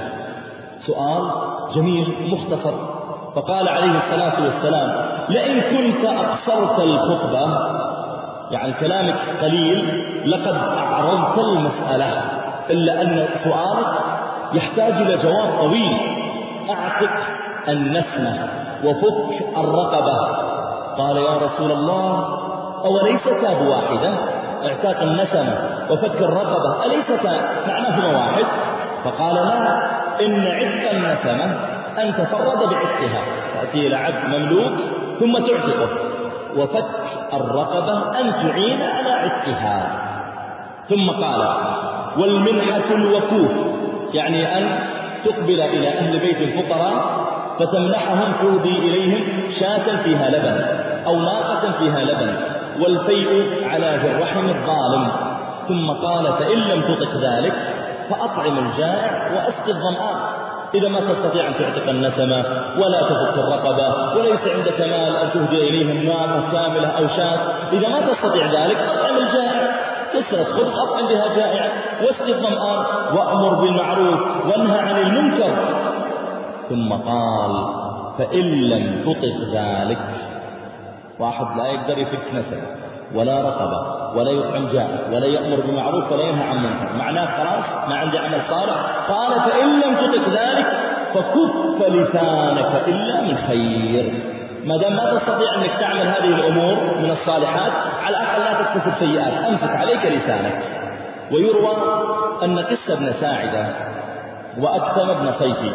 سؤال جميل مختصر. فقال عليه الصلاة والسلام: لئن كنت أقصرت الخطبة، يعني كلامك قليل، لقد أعرضت المسألة، إلا أن سؤالك يحتاج إلى جواب طويل. أعتق النسمة وفك الرقبة. قال: يا رسول الله، أوليستا بواحدة؟ اعتاق النسمة وفك الرقبة أليستا معناهما واحد؟ فقال: لا، إن عتق النسمة أن تفرد بعتقها، تأتي إلى عبد مملوك ثم تعتقه، وفك الرقبة أن تعين على عتقها. ثم قال: والمنحة الوكوف، يعني أن تقبل إلى أهل بيت الفقراء فتمنحهم، تهدي إليهم شاة فيها لبن أو ناقة فيها لبن. والفيء على ذي الرحم الظالم. ثم قال: فإن لم تطق ذلك فأطعم الجائع وأسق الظمآن. إذا ما تستطيع أن تعتق النسمة ولا تفك الرقبة وليس عندك مال أن تهدي إليهم ناقة كاملة أو شاة، إذا ما تستطيع ذلك أطعم الجائع، كسرة خبز أطعم بها جائع، واسق الظمآن، وأمر بالمعروف وانهى عن المنكر. ثم قال: فإن لم تطق ذلك، واحد لا يقدر يفك نسمة ولا رقبة ولا يطعم جائع ولا يأمر بمعروف ولا ينهى عن منكر، معناه خلاص ما عندي عمل صالح. قال: فإن لم تطق ذلك فكف لسانك إلا من خير. ما دام ما تستطيع أنك تعمل هذه الأمور من الصالحات، على الأقل لا تكتسب سيئات، أمسك عليك لسانك. ويروى أن قس بن ساعدة وأكثم بن صيفي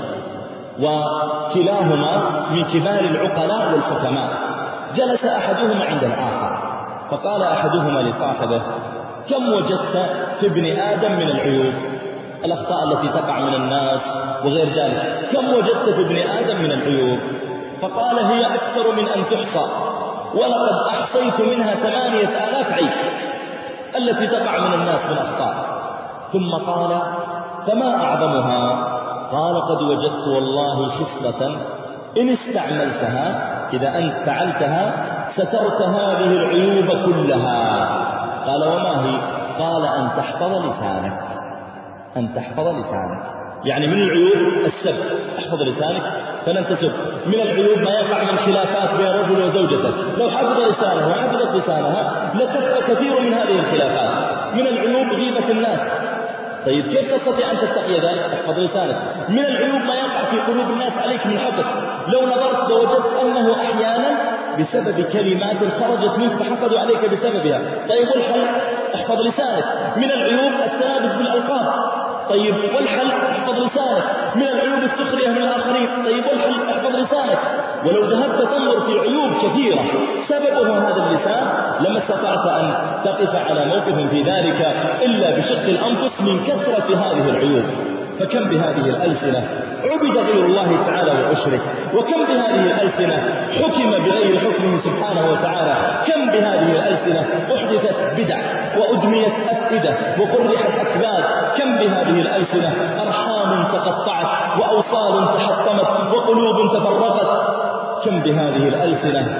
وكلاهما من كبار العقلاء والحكماء، جلس أحدهما عند الآخر فقال أحدهما لصاحبه: كم وجدت في ابن آدم من العيوب، الأخطاء التي تقع من الناس وغير ذلك، كم وجدت في ابن آدم من العيوب؟ فقال: هي أكثر من أن تحصى، ولقد أحصيت منها ثمانية آلاف عيب التي تقع من الناس من أخطاء. ثم قال: فما أعظمها؟ قال: قد وجدت والله خصلة إن استعملتها، إذا أنت فعلتها سترت هذه العيوب كلها. قال: وما هي؟ قال: أن تحفظ لسانك، أن تحفظ لسانك، يعني من العيوب السب، احفظ لسانك فلن تسب. من العيوب ما يقع من خلافات بين رجل وزوجته، لو حفظ لسانه وحفظت لسانها لكف كثير من هذه الخلافات. من العيوب غيبة الناس، طيب كيف تستطيع أن تتقي ذلك؟ احفظ لسانك. من العيوب ما يقع في قلوب الناس عليك من حقد، لو نظرت لوجدت أنه أحيانا بسبب كلمات خرجت منك فحقدوا عليك بسببها. طيب والحل؟ احفظ لسانك. من العيوب التلابس بالألقاب. طيب والحل؟ احفظ لسانك. من العيوب السخرية من الآخرين. طيب والحل؟ احفظ لسانك. ولو ذهبت تنظر في عيوب كثيرة سببها هذا اللسان لما استطعت أن تقف على موقف في ذلك إلا بشق الأنفس من كثرة هذه العيوب. فكم بهذه الألسنة عبد غير الله تعالى وأشرك، وكم بهذه الألسنة حكم بغير حكمه سبحانه وتعالى، كم بهذه الألسنة أحدثت بدع وأدميت أفئدة وقرحت أكباد، كم بهذه الألسنة أرحام تقطعت وأوصال تحطمت وقلوب تفرقت، كم بهذه الألسنة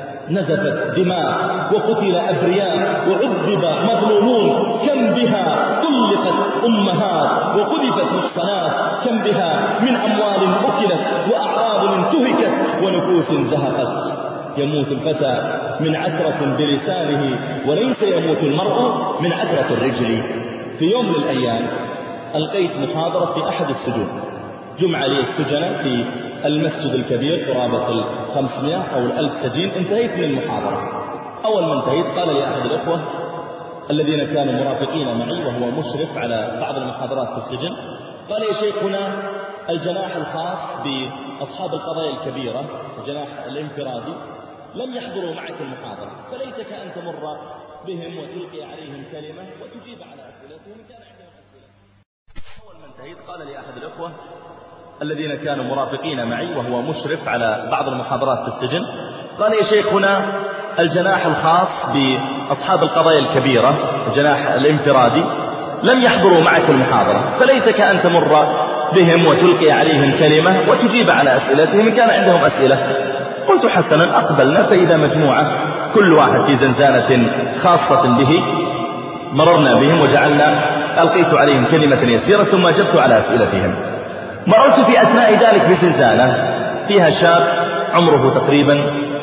نزفت دماء وقتل أبرياء وعذب مظلومون، كم بها طلقت أمهات وقذفت محصنات، كم بها من أموال أكلت وأعراض انتهكت ونفوس زهقت. يموت الفتى من عثرة بلسانه وليس يموت المرء من عثرة الرجل. في يوم من الأيام ألقيت محاضرة في أحد السجون، جمع لي السجناء في المسجد الكبير قرابة الخمسمائة أو الألف سجين. انتهيت من المحاضرة. أول ما انتهيت قال لي أحد الأخوة الذين كانوا مرافقين معي وهو مشرف على بعض المحاضرات في السجن، قال يا شيخ هنا الجناح الخاص بأصحاب القضايا الكبيرة الجناح الانفرادي لم يحضروا معك المحاضرة، فليتك أن تمر بهم وتلقي عليهم كلمة وتجيب على أسئلتهم. كان عندهم أسئلة. أول ما انتهيت قال لي أحد الأخوة الذين كانوا مرافقين معي وهو مشرف على بعض المحاضرات في السجن، قال يا شيخ هنا الجناح الخاص بأصحاب القضايا الكبيرة الجناح الانفرادي لم يحضروا معك المحاضرة، فليتك أن تمر بهم وتلقي عليهم كلمة وتجيب على أسئلتهم إن كان عندهم أسئلة. قلت حسنا، أقبلنا فإذا مجموعة كل واحد في زنزانة خاصة به، مررنا بهم وجعلنا ألقيت عليهم كلمة يسيرة ثم أجبت على أسئلتهم. مررت في أثناء ذلك بزنزانة فيها شاب عمره تقريبا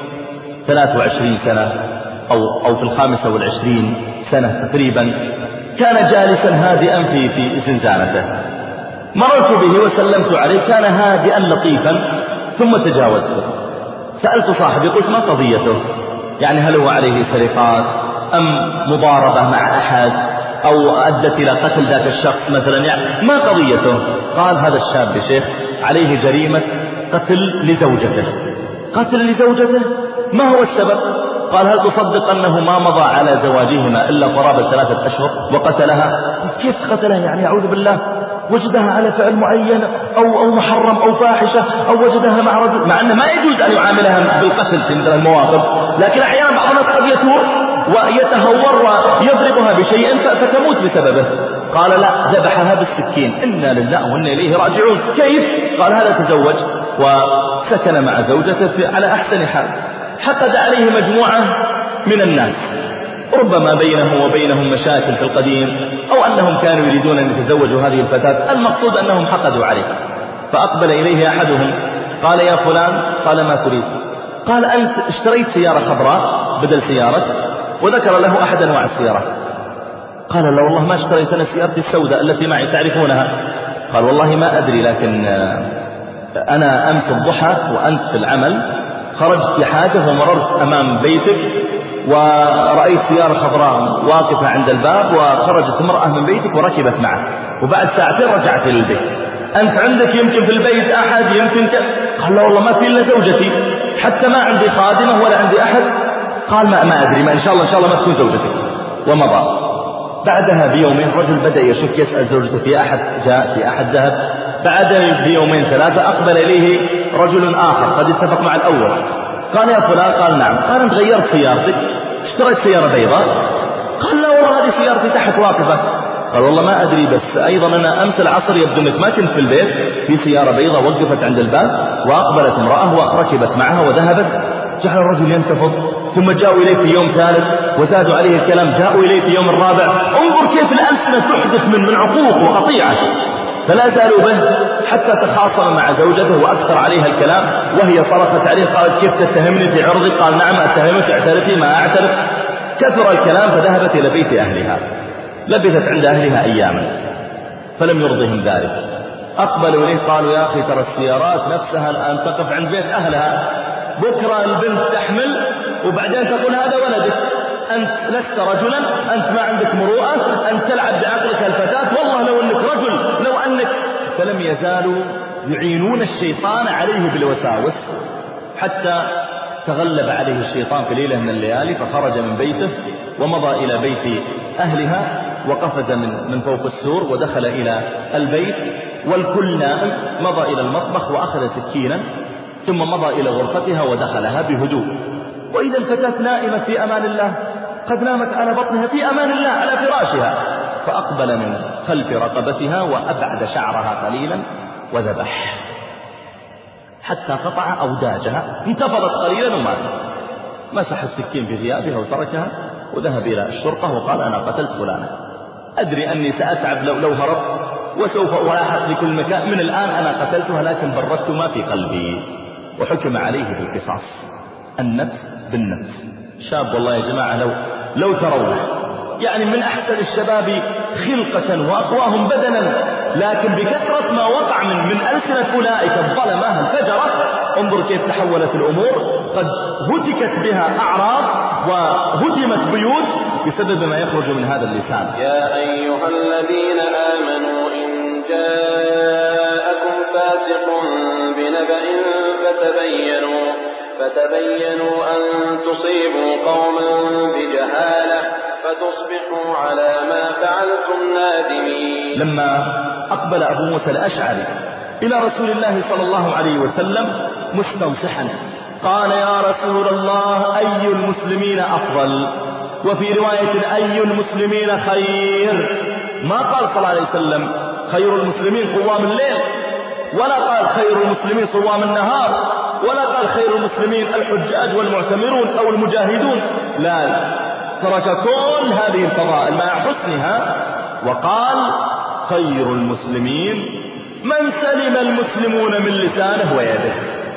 ثلاث وعشرين سنة أو, أو في الخامسة والعشرين سنة تقريبا، كان جالسا هادئا في, في زنزانته. مررت به وسلمت عليه، كان هادئا لطيفا، ثم تجاوزته. سألت صاحبي قلت ما قضيته؟ يعني هل هو عليه سرقات أم مضاربة مع أحد أو أدت إلى قتل ذاك الشخص مثلا، يعني ما قضيته؟ قال هذا الشاب يا شيخ عليه جريمة قتل لزوجته. قتل لزوجته؟ ما هو السبب؟ قال هل تصدق أنه ما مضى على زواجهما إلا قرابة ثلاثة أشهر وقتلها؟ كيف قتلها يعني؟ أعوذ بالله، وجدها على فعل معين أو, أو محرم أو فاحشة أو وجدها مع رجل، مع أنه ما يجوز أن يعاملها بالقتل في مثل المواقف، لكن أحيانا بعض الناس قد يثور ويتهور ويضربها بشيء فتموت بسببه. قال لا، ذبحها بالسكين. إنا لله وإنا إليه راجعون. كيف؟ قال هذا تزوج وسكن مع زوجته على أحسن حال، حقد عليه مجموعة من الناس، ربما بينه وبينهم مشاكل في القديم أو أنهم كانوا يريدون أن يتزوجوا هذه الفتاة، المقصود أنهم حقدوا عليه. فأقبل إليه أحدهم قال يا فلان، قال ما تريد؟ قال أنت اشتريت سيارة خضراء بدل سيارة، وذكر له أحد أنواع السيارات. قال لا والله ما اشتريت، أنا سيارتي السوداء التي معي تعرفونها. قال والله ما أدري، لكن أنا أمس الضحى وأنت في العمل خرجت لحاجة ومررت أمام بيتك ورأيت سيارة خضراء واقفة عند الباب، وخرجت امرأة من بيتك وركبت معه، وبعد ساعتين رجعت إلى البيت. أنت عندك يمكن في البيت أحد يمكن ك... قال لا والله ما في إلا زوجتي، حتى ما عندي خادمة ولا عندي أحد. قال ما, ما أدري، ما إن شاء الله إن شاء الله ما تكون زوجتك، ومضى. بعدها بيومين رجل بدأ يشك، يسأل زوجته في أحد جاء، في أحد ذهب. بعدها بيومين ثلاثة أقبل إليه رجل آخر قد اتفق مع الأول. قال يا فلان، قال نعم. قال أنت غيرت سيارتك، اشتريت سيارة بيضاء؟ قال لا والله هذه سيارتي تحت واقفة. قال والله ما أدري، بس أيضا أنا أمس العصر يبدو أنك ما كنت في البيت، في سيارة بيضاء وقفت عند الباب وأقبلت امرأة وركبت معها وذهبت. جعل الرجل ينتفض، ثم جاءوا إليه في يوم ثالث وزادوا عليه الكلام، جاءوا إليه في يوم الرابع. انظر كيف الألسنة تحدث من من عقوق وقطيعة. فلا زالوا به حتى تخاصم مع زوجته وأكثر عليها الكلام، وهي صرخت عليه قالت كيف تتهمني في عرضي؟ قال نعم أتهمك، اعترفي ما أعترف. كثر الكلام فذهبت إلى بيت أهلها، لبثت عند أهلها أياما. فلم يرضهم ذلك. أقبلوا إليه قالوا يا أخي ترى السيارات نفسها الآن تقف عند بيت أهلها، بكرة البنت تحمل وبعدين تقول هذا ولدك، أنت لست رجلا، أنت ما عندك مروءة، أنت تلعب بعقلك الفتاة، والله لو أنك رجل، لو أنك. فلم يزالوا يعينون الشيطان عليه بالوساوس حتى تغلب عليه الشيطان في ليلة من الليالي، فخرج من بيته ومضى إلى بيت أهلها وقفز من من فوق السور ودخل إلى البيت والكل نائم. مضى إلى المطبخ وأخذ سكينا ثم مضى إلى غرفتها ودخلها بهدوء، وإذا الفتاة نائمة في أمان الله، قد نامت على بطنها في أمان الله على فراشها، فأقبل من خلف رقبتها وأبعد شعرها قليلا وذبح حتى قطع أوداجها، انتفضت قليلا وماتت. مسح السكين في ثيابها وتركها وذهب إلى الشرطة وقال أنا قتلت فلانة، أدري أني سأتعب لو, لو هربت وسوف ألاحق لكل مكان، من الآن أنا قتلتها لكن بردت ما في قلبي. وحكم عليه بالقصاص، النفس بالنفس. شاب والله يا جماعة لو لو تروه يعني من أحسن الشباب خلقة وأقواهم بدنا، لكن بكثرة ما وقع من من ألسنة أولئك الظلمة الفجرة، انظر كيف تحولت الأمور، قد هتكت بها أعراض وهدمت بيوت بسبب ما يخرج من هذا اللسان. يا أيها الذين آمنوا إن جاءكم فاسق بنبأ فتبينوا فتبينوا أن تصيبوا قوما بجهالة فتصبحوا على ما فعلتم نادمين. لما أقبل أبو موسى الأشعري إلى رسول الله صلى الله عليه وسلم مستنصحا قال يا رسول الله أي المسلمين أفضل؟ وفي رواية أي المسلمين خير؟ ما قال صلى الله عليه وسلم خير المسلمين قوام الليل، ولا قال خير المسلمين صوام النهار، ولا قال خير المسلمين الحجاج والمعتمرون أو المجاهدون، لا، ترك كل هذه الفضائل مع حسنها وقال خير المسلمين من سلم المسلمون من لسانه ويده.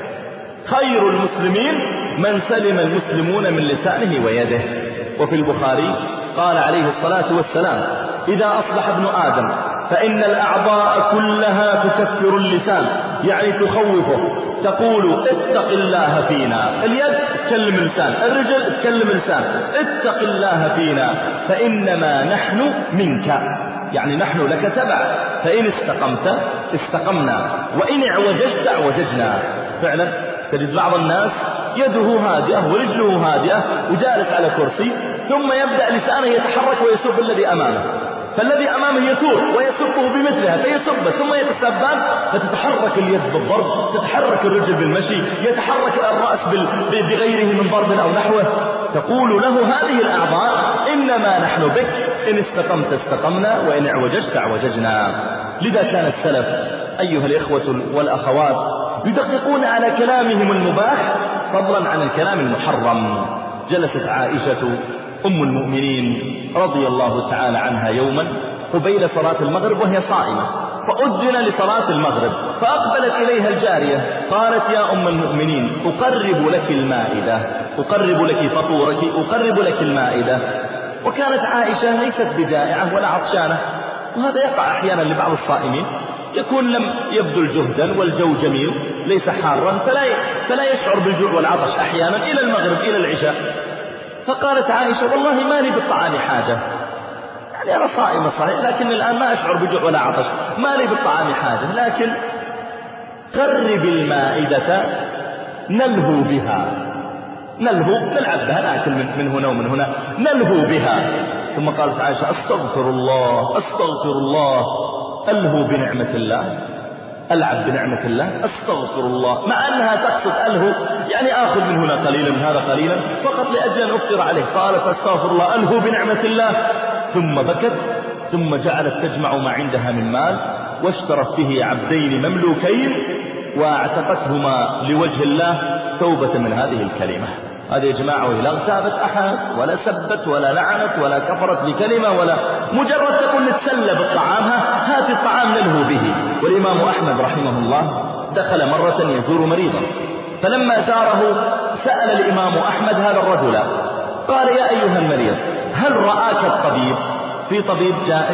خير المسلمين من سلم المسلمون من لسانه ويده. وفي البخاري قال عليه الصلاة والسلام إذا أصبح ابن آدم فإن الأعضاء كلها تكفر اللسان، يعني تخوفه، تقول اتق الله فينا، اليد تكلم اللسان، الرجل تكلم اللسان، اتق الله فينا فإنما نحن منك، يعني نحن لك تبع، فإن استقمت استقمنا وإن اعوججت اعوججنا. فعلا تجد بعض الناس يده هادئة ورجله هادئة وجالس على كرسي، ثم يبدأ لسانه يتحرك ويسب الذي أمامه، فالذي أمامه يثور ويسبه بمثلها فيسبه، ثم يتسبان فتتحرك اليد بالضرب، تتحرك الرجل بالمشي، يتحرك الرأس بغيره من ضرب أو نحوه. تقول له هذه الأعضاء إنما نحن بك، إن استقمت استقمنا وإن اعوججت اعوججنا. لذا كان السلف أيها الإخوة والأخوات يدققون على كلامهم المباح فضلا عن الكلام المحرم. جلست عائشة أم المؤمنين رضي الله تعالى عنها يوما قبيل صلاة المغرب وهي صائمة، فأذن لصلاة المغرب، فأقبلت إليها الجارية قالت يا أم المؤمنين أقرب لك المائدة، أقرب لك فطورك، أقرب لك المائدة. وكانت عائشة ليست بجائعة ولا عطشانة، وهذا يقع أحيانا لبعض الصائمين، يكون لم يبذل جهدا والجو جميل ليس حارا فلا فلا يشعر بالجوع والعطش أحيانا إلى المغرب إلى العشاء. فقالت عائشة والله ما لي بالطعام حاجة، يعني أنا صائمة صحيح لكن الآن ما أشعر بجوع ولا عطش، ما لي بالطعام حاجة، لكن قرب المائدة نلهو بها، نلهو نلعب بها، نأكل من, من هنا ومن هنا، نلهو بها. ثم قالت عائشة أستغفر الله أستغفر الله، ألهو بنعمة الله، ألعب بنعمة الله، أستغفر الله، مع أنها تقصد ألهو يعني آخذ من هنا قليلا من هذا قليلا فقط لأجل أن أفطر عليه. قالت أستغفر الله ألهو بنعمة الله، ثم بكت، ثم جعلت تجمع ما عندها من مال واشترت به عبدين مملوكين واعتقتهما لوجه الله توبة من هذه الكلمة. هذه يا جماعة وهي لا اغتابت أحد ولا سبت ولا لعنت ولا كفرت بكلمة، ولا مجرد تقول نتسلى بالطعام، هات الطعام نلهو به. والإمام أحمد رحمه الله دخل مرة يزور مريضا، فلما زاره سأل الإمام أحمد هذا الرجل قال يا أيها المريض هل رآك الطبيب؟ في طبيب جاءك؟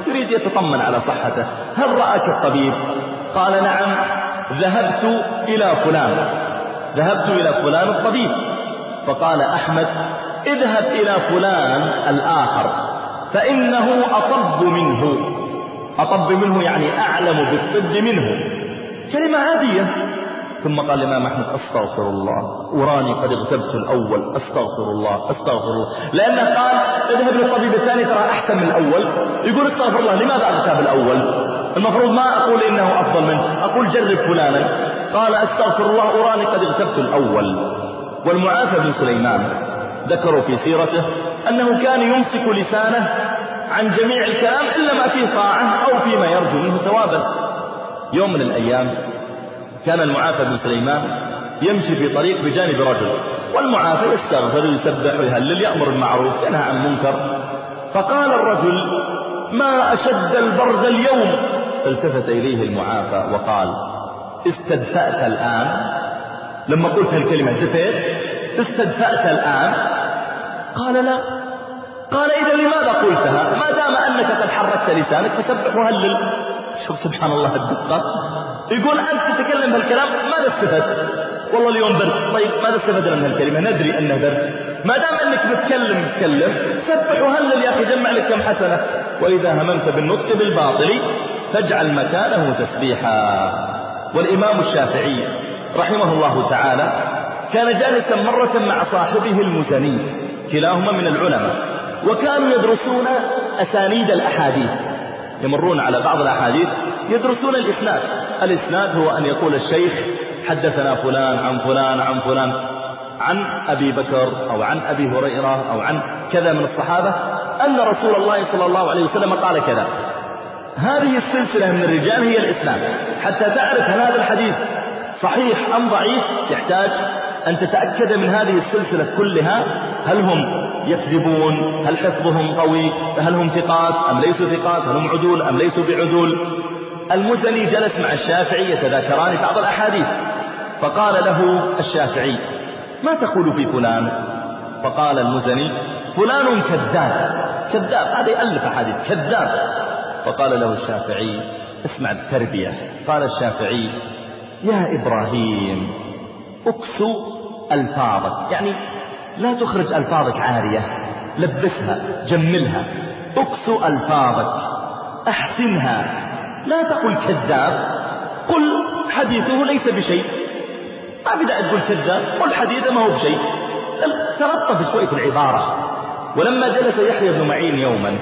يريد يتطمن على صحته. هل رأك الطبيب؟ قال نعم، ذهبت إلى فلان ذهبت إلى فلان الطبيب. فقال أحمد اذهب إلى فلان الآخر فإنه أطب منه. أطب منه يعني أعلم بالطب منه، كلمة عادية. ثم قال الإمام أحمد أستغفر الله، أراني قد اغتبت الأول، أستغفر الله أستغفر الله، لأنه قال اذهب للطبيب الثاني ترى أحسن من الأول. يقول أستغفر الله، لماذا أغتاب الأول؟ المفروض ما أقول إنه أفضل منه، أقول جرب فلانا. قال أستغفر الله، أراني قد اغتبت الأول. والمعافى بن سليمان ذكروا في سيرته أنه كان يمسك لسانه عن جميع الكلام إلا ما فيه طاعة أو فيما يرجو منه ثوابا. يوم من الأيام كان المعافى بن سليمان يمشي في طريق بجانب رجل، والمعافى يستغفر يسبح ويهلل يأمر بالمعروف ينهى عن المنكر. فقال الرجل ما أشد البرد اليوم. فالتفت إليه المعافى وقال استدفأت الآن؟ لما قلت الكلمة دفيت؟ استدفأت الآن؟ قال لا. قال إذا لماذا قلتها؟ ما دام أنك قد حركت لسانك فسبح وهلل. شوف سبحان الله الدقة. يقول أنت تتكلم بالكلام ماذا استفدت؟ والله اليوم برد. طيب ماذا استفدنا من هالكلمة؟ ندري أنه برد. ما دام أنك بتكلم تكلم سبح وهلل يا أخي، جمع لك كم حسنة. وإذا هممت بالنطق بالباطل فاجعل مكانه تسبيحا. والإمام الشافعي رحمه الله تعالى كان جالسا مرة مع صاحبه المزني، كلاهما من العلماء، وكانوا يدرسون أسانيد الأحاديث، يمرون على بعض الأحاديث يدرسون الإسناد. الإسناد هو أن يقول الشيخ حدثنا فلان عن فلان عن فلان عن أبي بكر أو عن أبي هريرة أو عن كذا من الصحابة أن رسول الله صلى الله عليه وسلم قال كذا. هذه السلسلة من الرجال هي الإسناد. حتى تعرف هل هذا الحديث صحيح أم ضعيف يحتاج أن تتأكد من هذه السلسلة كلها، هل هم يكذبون، هل حفظهم قوي، هل هم ثقات أم ليسوا ثقات، هل هم عدول أم ليسوا بعدول. المزني جلس مع الشافعي يتذاكران بعض الأحاديث، فقال له الشافعي ما تقول في فلان؟ فقال المزني فلان كذاب. كذاب هذا يألف أحاديث، كذاب. فقال له الشافعي اسمع التربية. قال الشافعي يا إبراهيم اكسو ألفاظك، يعني لا تخرج ألفاظك عارية، لبسها جملها. اكسو ألفاظك أحسنها، لا تقل كذاب، قل حديثه ليس بشيء. ما بدأ تقول كذاب، قل حديثه ما هو بشيء، تلطف شوي في العبارة. ولما جلس يحيى بن معين يوما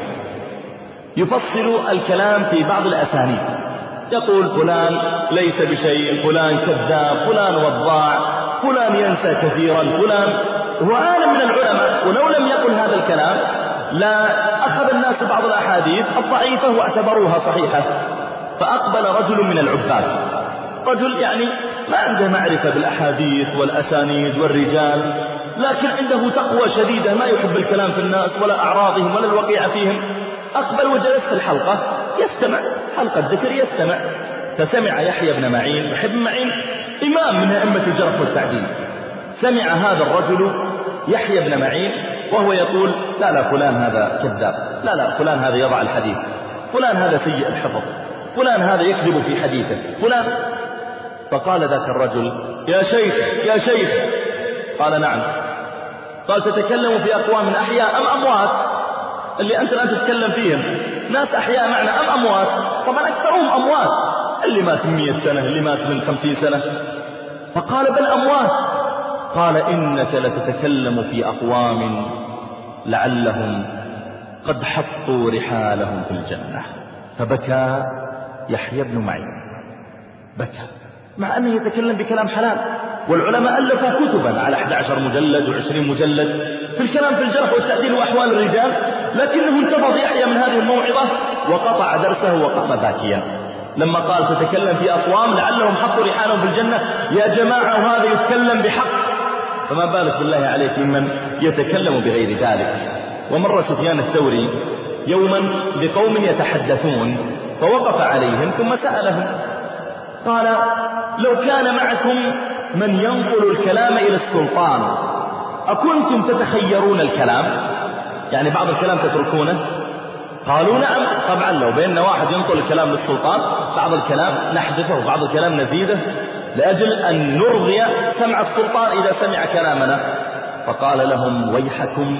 يفصل الكلام في بعض الأسانيد، يقول فلان ليس بشيء، فلان كذاب، فلان وضاع، فلان ينسى كثيرا، فلان هو عالم من العلماء. ولو لم يقل هذا الكلام لا أخذ الناس بعض الأحاديث الضعيفة واعتبروها صحيحة. فأقبل رجل من العباد، رجل يعني ما عنده معرفة بالأحاديث والأسانيد والرجال، لكن عنده تقوى شديدة، ما يحب الكلام في الناس ولا أعراضهم ولا الوقيع فيهم. أقبل وجلس في الحلقة يستمع، حلقة ذكر يستمع. فسمع يحيى بن معين، يحيى بن معين إمام من أئمة الجرح والتعديل، سمع هذا الرجل يحيى بن معين وهو يقول لا لا فلان هذا كذاب، لا لا فلان هذا يضع الحديث، فلان هذا سيء الحفظ، فلان هذا يكذب في حديثه، فلان. فقال ذاك الرجل يا شيخ يا شيخ. قال نعم. قال تتكلم في أقوام أحياء أم أموات؟ اللي أنت الآن تتكلم فيهم ناس أحياء معنا أم أموات؟ طبعا أكثرهم أموات، اللي مات من مئة سنة، اللي مات من خمسين سنة. فقال بل أموات. قال إنك لتتكلم في أقوام لعلهم قد حطوا رحالهم في الجنة. فبكى يحيى بن معين، بكى مع أنه يتكلم بكلام حلال، والعلماء ألفوا كتبا على أحد عشر مجلد وعشرين مجلد في الكلام في الجرح والتعديل وأحوال الرجال، لكنه انتفض يحيى من هذه الموعظة وقطع درسه وقطع باكيا لما قال تتكلم في أقوام لعلهم حطوا رحالهم في الجنة. يا جماعة وهذا يتكلم بحق، فما بالك بالله عليك ممن يتكلم بغير ذلك. ومر سفيان الثوري يوما بقوم يتحدثون فوقف عليهم ثم سألهم قال لو كان معكم من ينقل الكلام إلى السلطان أكنتم تتخيرون الكلام؟ يعني بعض الكلام تتركونه. قالوا نعم. طبعا لو بيننا واحد ينقل الكلام للسلطان بعض الكلام نحذفه وبعض الكلام نزيده لأجل أن نرضي سمع السلطان إذا سمع كلامنا. فقال لهم ويحكم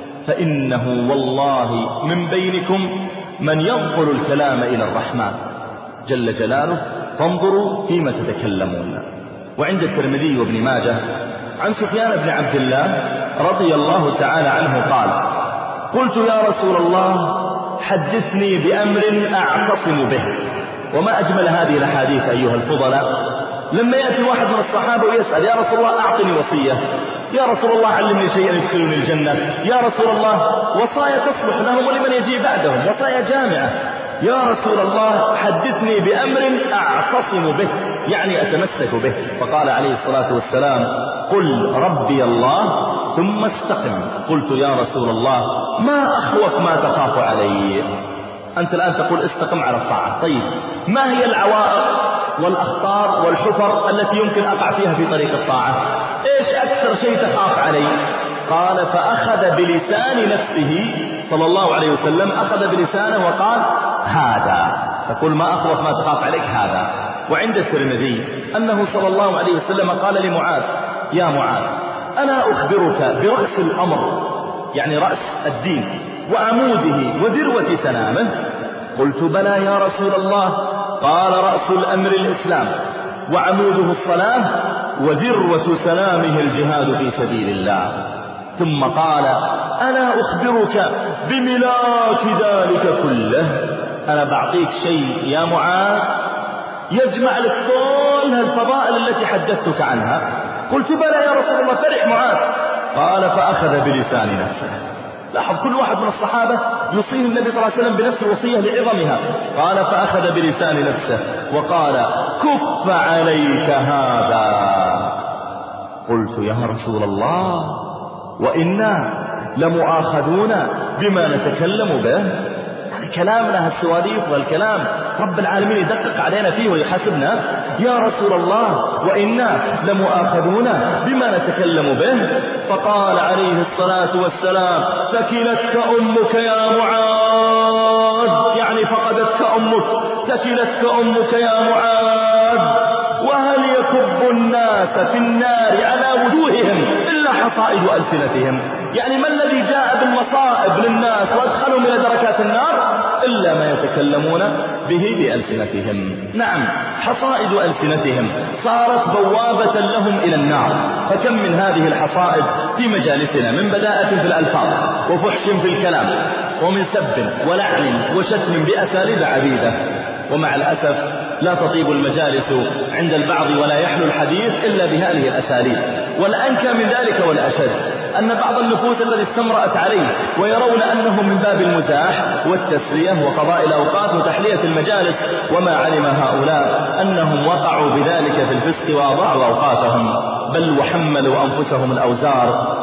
فإنه والله من بينكم من ينقل الكلام إلى الرحمن جل جلاله فانظروا فيما تتكلمون. وعند الترمذي وابن ماجه عن سفيان بن عبد الله رضي الله تعالى عنه قال قلت يا رسول الله حدثني بأمر أعتصم به. وما أجمل هذه الأحاديث أيها الفضلاء، لما يأتي واحد من الصحابة ويسأل يا رسول الله أعطني وصية، يا رسول الله علمني شيئا يدخلني الجنة، يا رسول الله وصايا تصلح لهم ولمن يجي بعدهم، وصايا جامعة، يا رسول الله حدثني بأمر أعتصم به يعني أتمسك به. فقال عليه الصلاة والسلام قل ربي الله ثم استقم. قلت يا رسول الله ما أخوف ما تخاف علي؟ أنت الآن تقول استقم على الطاعة، طيب ما هي العوائق والأخطار والحفر التي يمكن أقع فيها في طريق الطاعة؟ إيش أكثر شيء تخاف علي؟ قال فأخذ بلسان نفسه صلى الله عليه وسلم، أخذ بلسانه وقال هذا. تقول ما أخوف ما تخاف عليك هذا. وعند الترمذي أنه صلى الله عليه وسلم قال لمعاذ يا معاذ أنا أخبرك برأس الأمر يعني رأس الدين وعموده وذروة سنامه؟ قلت بلى يا رسول الله. قال رأس الأمر الإسلام وعموده الصلاة وذروة سنامه الجهاد في سبيل الله. ثم قال أنا أخبرك بملاك ذلك كله، أنا بعطيك شيء يا معاذ يجمع لك كل الفضائل التي حدثتك عنها. قلت بلى يا رسول الله. فرح معاذ. قال فأخذ بلسان نفسه. لاحظ كل واحد من الصحابة يوصيه النبي صلى الله عليه وسلم بنفس الوصية لعظمها. قال فأخذ بلسان نفسه وقال كف عليك هذا. قلت يا رسول الله وإنا لمؤاخذون بما نتكلم به؟ كلامنا هالسواليف والكلام رب العالمين يدقق علينا فيه ويحاسبنا. يا رسول الله وإنا لمؤاخذون بما نتكلم به. فقال عليه الصلاة والسلام ثكلتك أمك يا معاذ، يعني فقدتك أمك، ثكلتك أمك يا معاذ. وهل يكب الناس في النار على وجوههم إلا حصائد ألسنتهم؟ يعني ما الذي جاء بالمصائب للناس وأدخلهم إلى دركات النار إلا ما يتكلمون به بألسنتهم. نعم حصائد ألسنتهم صارت بوابة لهم إلى النار. فكم من هذه الحصائد في مجالسنا من بداءة في الألفاظ وفحش في الكلام ومن سب ولعن وشتم بأساليب عديدة. ومع الأسف لا تطيب المجالس عند البعض ولا يحلو الحديث إلا بهذه الأساليب. والأنكى من ذلك والأشد أن بعض النفوس الذي استمرأت عليه ويرون أنه من باب المزاح والتسلية وقضاء الأوقات وتحلية المجالس، وما علم هؤلاء أنهم وقعوا بذلك في الفسق وأضاعوا أوقاتهم، بل وحملوا أنفسهم الأوزار.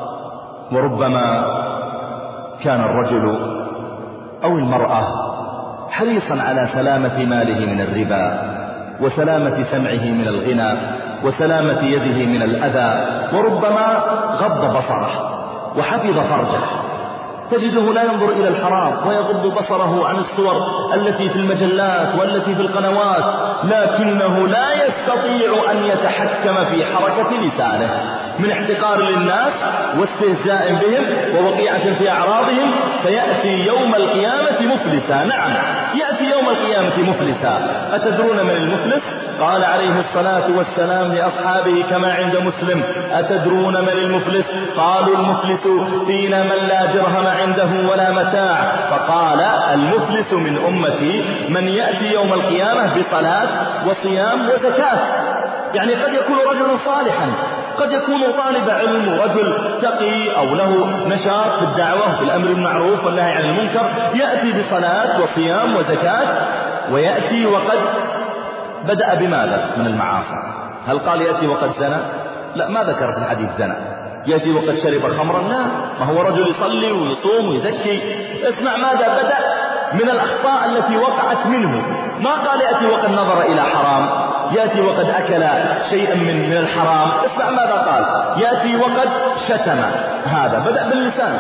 وربما كان الرجل أو المرأة حريصا على سلامة ماله من الربا وسلامة سمعه من الغنى وسلامة يده من الأذى، وربما غض بصره وحفظ فرجه، تجده لا ينظر إلى الحرام ويغض بصره عن الصور التي في المجلات والتي في القنوات، لكنه لا يستطيع أن يتحكم في حركة لسانه من احتقار للناس واستهزاء بهم ووقيعة في أعراضهم، فيأتي يوم القيامة مفلسا. نعم يأتي يوم القيامة مفلسا. أتدرون من المفلس؟ قال عليه الصلاة والسلام لأصحابه كما عند مسلم أتدرون من المفلس؟ قالوا المفلس فينا من لا درهم عنده ولا متاع. فقال المفلس من أمتي من يأتي يوم القيامة بصلاة وصيام وزكاة. يعني قد يكون رجلا صالحا، قد يكون طالب علم ورجل تقي أو له نشاط في الدعوة في الأمر بالمعروف والنهي عن المنكر، يأتي بصلاة وصيام وزكاة، ويأتي وقد بدأ بماذا من المعاصي؟ هل قال يأتي وقد زنى؟ لا، ما ذكر في الحديث زنى. يأتي وقد شرب خمرا؟ لا، ما هو رجل يصلي ويصوم ويزكي. اسمع ماذا بدأ من الأخطاء التي وقعت منه. ما قال يأتي وقد نظر إلى حرام، يأتي وقد أكل شيئا من من الحرام. اسمع ماذا قال، يأتي وقد شتم. هذا بدأ باللسان.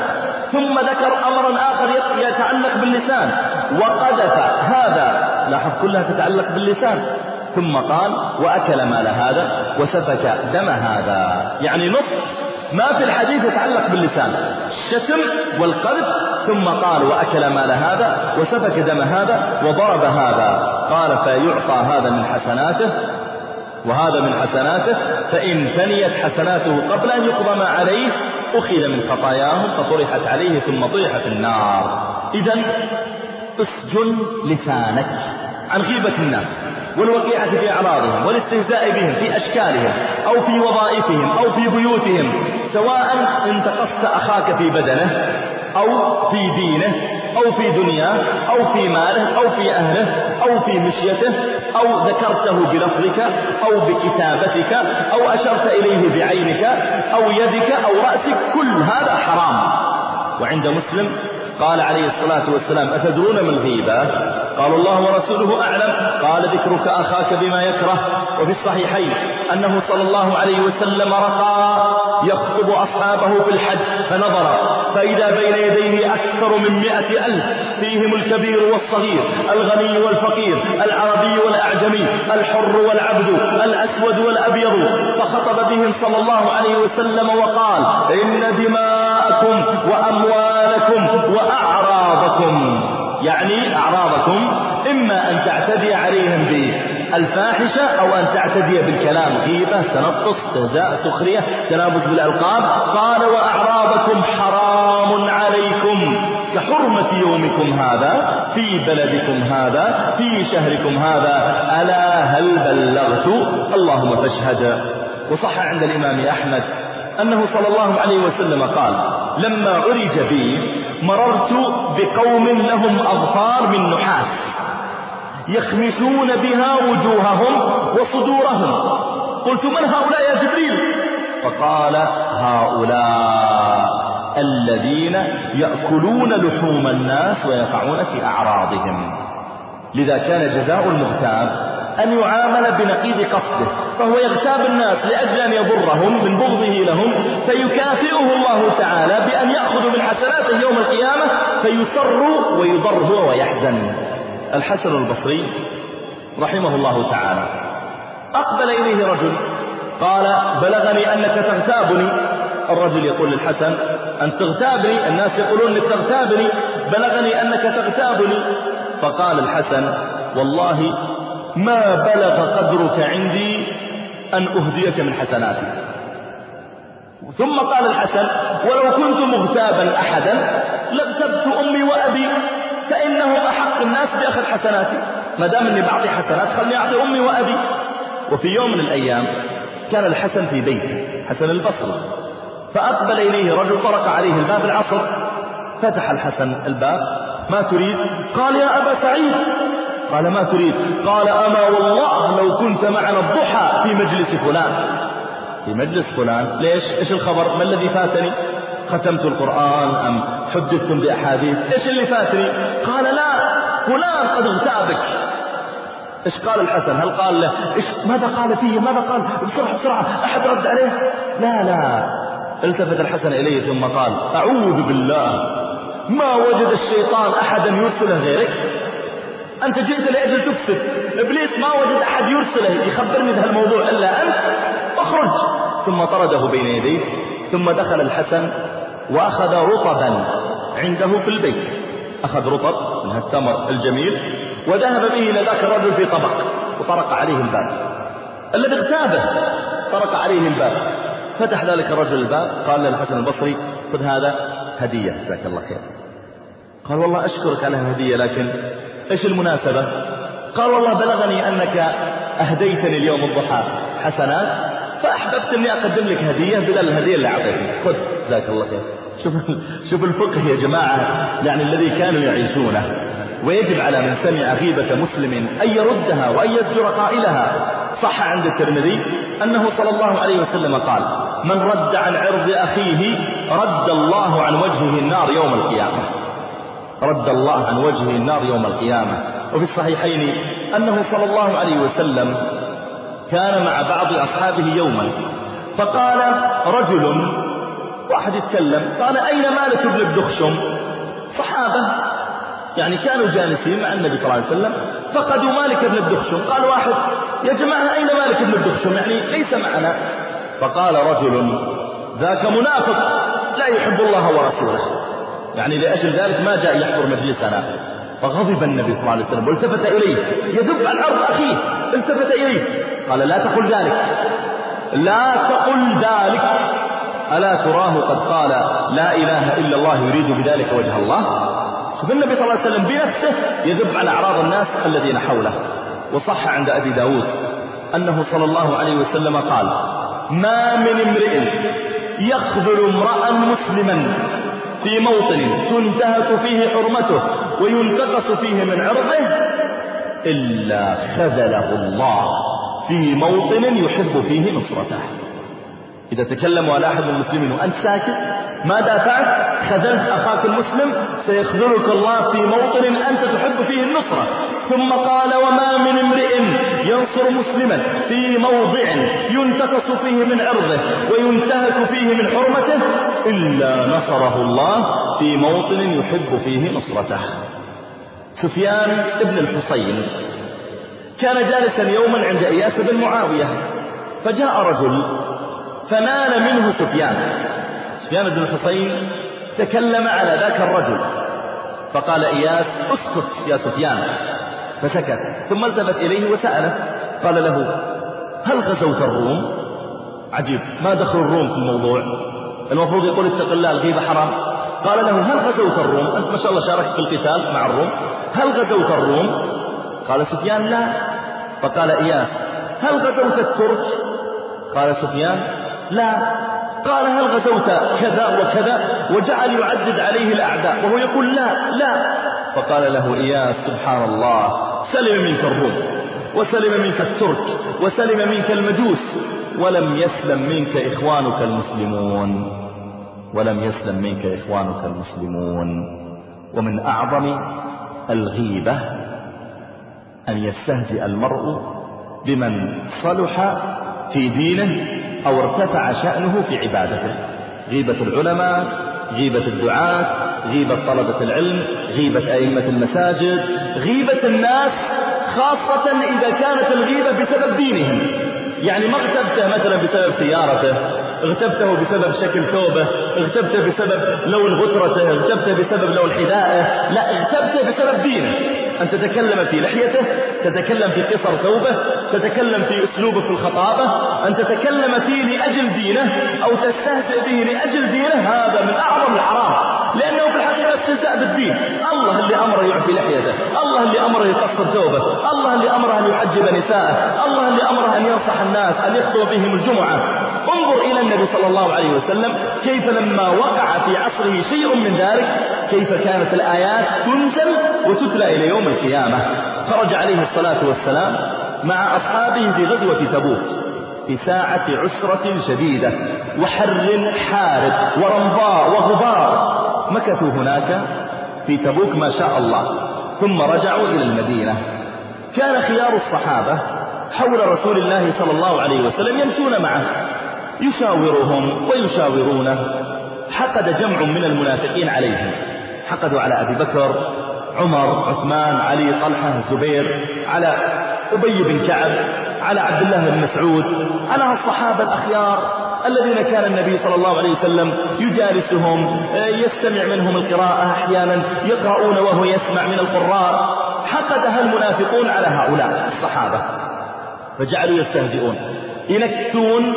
ثم ذكر أمرا آخر يتعلق باللسان وقذف هذا، لاحظ كلها تتعلق باللسان، ثم قال وأكل مال هذا وسفك دم هذا. يعني نص ما في الحديث يتعلق باللسان، الشتم والقذف، ثم قال وأكل مال هذا وسفك دم هذا وضرب هذا. قال فيعطى هذا من حسناته وهذا من حسناته، فإن فنيت حسناته قبل أن يقضى ما عليه أخذ من خطاياهم فطرحت عليه ثم طرح في النار. إذن اسجن لسانك عن غيبة الناس والوقيعة في أعراضهم والاستهزاء بهم في أشكالهم أو في وظائفهم أو في بيوتهم، سواء انتقصت أخاك في بدنه أو في دينه أو في دنياه أو في ماله أو في أهله أو في مشيته أو ذكرته بلفظك أو بكتابتك أو أشرت إليه بعينك أو يدك أو رأسك، كل هذا حرام. وعند مسلم قال عليه الصلاة والسلام أتدرون ما الغيبة؟ قالوا الله ورسوله أعلم. قال ذكرك أخاك بما يكره. وفي الصحيحين أنه صلى الله عليه وسلم رقى يخطب أصحابه في الحج فنظر فإذا بين يديه أكثر من مئة ألف فيهم الكبير والصغير، الغني والفقير، العربي والأعجمي، الحر والعبد، الأسود والأبيض، فخطب بهم صلى الله عليه وسلم وقال إن دماءكم وأموالكم وأعراضكم، يعني أعراضكم إما أن تعتدي عليهم بالفاحشة أو أن تعتدي بالكلام، غيبة، تنطق، استهزاء، سخرية، تنابز بالألقاب. قال وأعراضكم حرام عليكم كحرمة يومكم هذا في بلدكم هذا في شهركم هذا، ألا هل بلغت؟ اللهم فاشهد. وصح عند الإمام أحمد أنه صلى الله عليه وسلم قال لما عرج بي مررت بقوم لهم أظفار من نحاس يخمسون بها وجوههم وصدورهم، قلت من هؤلاء يا جبريل؟ فقال هؤلاء الذين يأكلون لحوم الناس ويقعون في أعراضهم. لذا كان جزاء المغتاب أن يعامل بنقيض قصده، فهو يغتاب الناس لأجل أن يضرهم من بغضه لهم، فيكافئه الله تعالى بأن يأخذ من حسناته يوم القيامة فيسر ويضر هو ويحزن. الحسن البصري رحمه الله تعالى أقبل إليه رجل قال بلغني أنك تغتابني. الرجل يقول للحسن أن تغتابني، الناس يقولون لك تغتابني، بلغني أنك تغتابني. فقال الحسن والله ما بلغ قدرك عندي أن أهديك من حسناتي. ثم قال الحسن ولو كنت مغتابا أحدا لاغتبت أمي وأبي فإنهم أحق الناس بأخذ حسناتي، ما دام أني بعطي حسنات خلني أعطي أمي وأبي. وفي يوم من الأيام كان الحسن في بيته، حسن البصري، فأقبل إليه رجل طرق عليه الباب العصر، فتح الحسن الباب ما تريد؟ قال يا أبا سعيد. قال ما تريد؟ قال أما والله لو كنت معنا الضحى في مجلس فلان. في مجلس فلان ليش؟ إيش الخبر؟ ما الذي فاتني؟ ختمت القرآن أم حدثتم بأحاديث؟ إيش اللي فاتني؟ قال لا فلان قد اغتابك. إيش قال الحسن؟ هل قال له إيش ماذا قال فيه؟ ماذا قال؟ بسرعة بسرعة أحد رد عليه؟ لا لا. التفت الحسن إليه ثم قال أعوذ بالله ما وجد الشيطان أحدا يرسله غيرك، أنت جئت لأجل تفسد، إبليس ما وجد أحد يرسله يخبرني بهذا الموضوع إلا أنت، اخرج. ثم طرده بين يديه. ثم دخل الحسن وأخذ رطبا عنده في البيت، أخذ رطب من التمر الجميل وذهب به إلى ذاك الرجل في طبق وطرق عليه الباب. الذي اغتابه طرق عليه الباب، فتح ذلك الرجل الباب، قال للحسن البصري خذ هذا هدية جزاك الله خير. قال والله أشكرك على الهدية لكن إيش المناسبة؟ قال والله بلغني أنك أهديتني اليوم الضحى حسنات فأحببت أني أقدم لك هدية بدل الهدية اللي أعطيتني، خذ جزاك الله خير. شوف شوف الفقه يا جماعة يعني الذي كانوا يعيشونه. ويجب على من سمع غيبة مسلم أن يردها وأن يزجر قائلها. صح عند الترمذي أنه صلى الله عليه وسلم قال من رد عن عرض أخيه رد الله عن وجهه النار يوم القيامة، رد الله عن وجهه النار يوم القيامة. وفي الصحيحين أنه صلى الله عليه وسلم كان مع بعض أصحابه يوما فقال رجل واحد يتكلم قال أين مالك بن الدخشم؟ صحابة يعني كانوا جالسين مع النبي صلى الله عليه وسلم فقدوا مالك بن الدخشم. قال واحد يا جماعة أين مالك بن الدخشم؟ يعني ليس معنا. فقال رجل ذاك منافق لا يحب الله ورسوله، يعني لأجل ذلك ما جاء يحضر مجلسنا. فغضب النبي صلى الله عليه وسلم والتفت إليه يدب عن عرض أخيه، التفت إليه قال لا تقل ذلك، لا تقل ذلك، ألا تراه قد قال لا إله إلا الله يريد بذلك وجه الله؟ فالنبي صلى الله عليه وسلم بنفسه يذب على أعراض الناس الذين حوله. وصح عند أبي داود أنه صلى الله عليه وسلم قال ما من امرئ يخذل امرأ مسلما في موطن تنتهك فيه حرمته وينتقص فيه من عرضه إلا خذله الله في موطن يحب فيه نصرته. إذا تكلموا على أحد المسلمين وأنت ساكت ما دافعت خذلت أخاك المسلم سيخذلك الله في موطن أنت تحب فيه النصرة. ثم قال وما من امرئ ينصر مسلما في موضع ينتقص فيه من عرضه وينتهك فيه من حرمته إلا نصره الله في موطن يحب فيه نصرته. سفيان بن الحصين كان جالسا يوما عند إياس بن معاوية فجاء رجل فنال منه سفيان. سفيان بن الحصين تكلم على ذاك الرجل فقال إياس اسكت يا سفيان، فسكت ثم التفت إليه وسأله قال له هل غزوت الروم؟ عجيب، ما دخل الروم في الموضوع؟ المفروض يقول اتق الله الغيبة حرام. قال له هل غزوت الروم؟ أنت ما شاء الله شاركت في القتال مع الروم، هل غزوت الروم؟ قال سفيان لا. فقال إياس هل غزوت الترك؟ قال سفيان لا. قال هل غزوت كذا وكذا وجعل يعدد عليه الأعداء وهو يقول لا لا. فقال له إياس سبحان الله سلم منك الروم وسلم منك الترك وسلم منك المجوس ولم يسلم منك إخوانك المسلمون، ولم يسلم منك إخوانك المسلمون. ومن أعظم الغيبة أن يستهزئ المرء بمن صلح في دينه أو ارتفع شأنه في عبادته. غيبة العلماء، غيبة الدعاة، غيبة طلبة العلم، غيبة أئمة المساجد، غيبة الناس خاصة إذا كانت الغيبة بسبب دينهم. يعني ما اغتبته مثلا بسبب سيارته، اغتبته بسبب شكل ثوبه، اغتبته بسبب لون غترته، اغتبته بسبب لون حذائه، لا اغتبته بسبب دينه. أن تتكلم في لحيته، تتكلم في قصر ثوبه، تتكلم في أسلوبه في الخطابة، أن تتكلم فيه لأجل دينه أو تستهزئ به لأجل دينه، هذا من أعظم الحرام، لأنه في الحقيقة استهزاء بالدين. الله اللي أمره يعفي لحيته، الله اللي أمره يقصر ثوبه، الله اللي أمره أن يحجب نساءه، الله اللي أمره أن ينصح الناس أن يخطب بهم الجمعة. انظر إلى النبي صلى الله عليه وسلم كيف لما وقع في عصره شيء من ذلك كيف كانت الآيات تنزل وتتلى إلى يوم القيامة. خرج عليه الصلاة والسلام مع أصحابه في غزوة تبوك في ساعة عسرة شديدة وحر حارق ورمضاء وغبار، مكثوا هناك في تبوك ما شاء الله ثم رجعوا إلى المدينة. كان خيار الصحابة حول رسول الله صلى الله عليه وسلم يمشون معه يشاورهم ويشاورونه. حقد جمع من المنافقين عليهم، حقدوا على أبي بكر، عمر، عثمان، علي، طلحة، الزبير، على أبي بن كعب، على عبد الله بن مسعود، على الصحابة الأخيار الذين كان النبي صلى الله عليه وسلم يجالسهم، يستمع منهم القراءة، أحيانا يقرؤون وهو يسمع من القراء. حقدها المنافقون على هؤلاء الصحابة فجعلوا يستهزئون، ينكتون،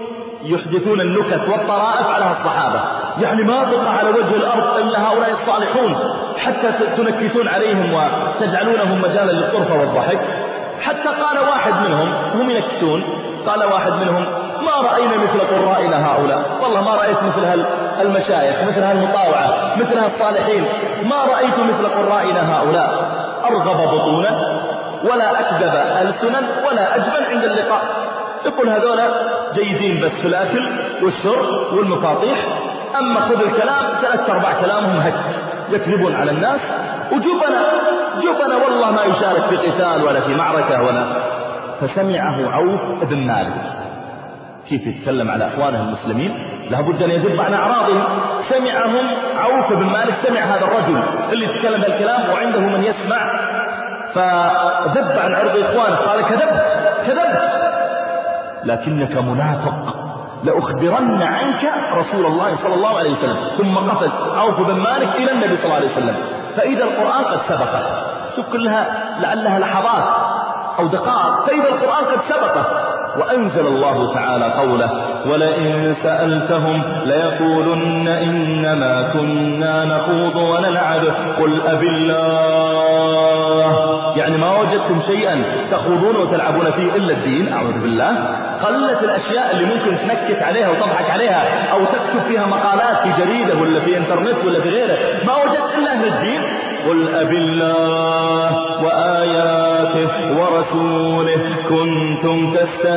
يحدثون النكت والطرائف على الصحابة. يعني ما بقى على وجه الأرض إلا هؤلاء الصالحون حتى تنكتون عليهم وتجعلونهم مجالا للطرف والضحك. حتى قال واحد منهم هم ينكتون، قال واحد منهم ما رأينا مثل قرائنا هؤلاء، والله ما رأيت مثل المشايخ، مثل هالمطاوعة، مثل هالصالحين، ما رأيت مثل قرائنا هؤلاء، أرغب بطونا ولا أكذب ألسنا ولا أجبن عند اللقاء. يقول هذولا جيدين بس في الأكل والشرب والمفاطيح، أما خذ الكلام ثلاث أربع كلامهم هك، يكذبون على الناس، وجبنا جبنا والله ما يشارك في قتال ولا في معركة ولا. فسمعه عوف بن مالك كيف يتكلم على أخوانه المسلمين، لابد أن يذب عن أعراضهم. سمعهم عوف بن مالك، سمع هذا الرجل اللي يتكلم بالكلام وعنده من يسمع، فذب عن عرض إخوانه، قال كذبت كذبت لكنك منافق، لأخبرن عنك رسول الله صلى الله عليه وسلم. ثم قفز عوف بن مالك إلى النبي صلى الله عليه وسلم، فإذا القرآن قد سبقه. شوف كلها لعلها لحظات أو دقائق، فإذا القرآن قد سبقه. وأنزل الله تعالى قوله ولئن سألتهم ليقولن إنما كنا نخوض ونلعب قل أبالله، يعني ما وجدتم شيئا تخوضون وتلعبون فيه إلا الدين، أعوذ بالله. قلت الأشياء اللي ممكن تنكت عليها وتضحك عليها أو تكتب فيها مقالات في جريدة ولا في انترنت ولا في غيره، ما وجدت إلا أهل الدين. قل أبالله وآياته ورسوله كنتم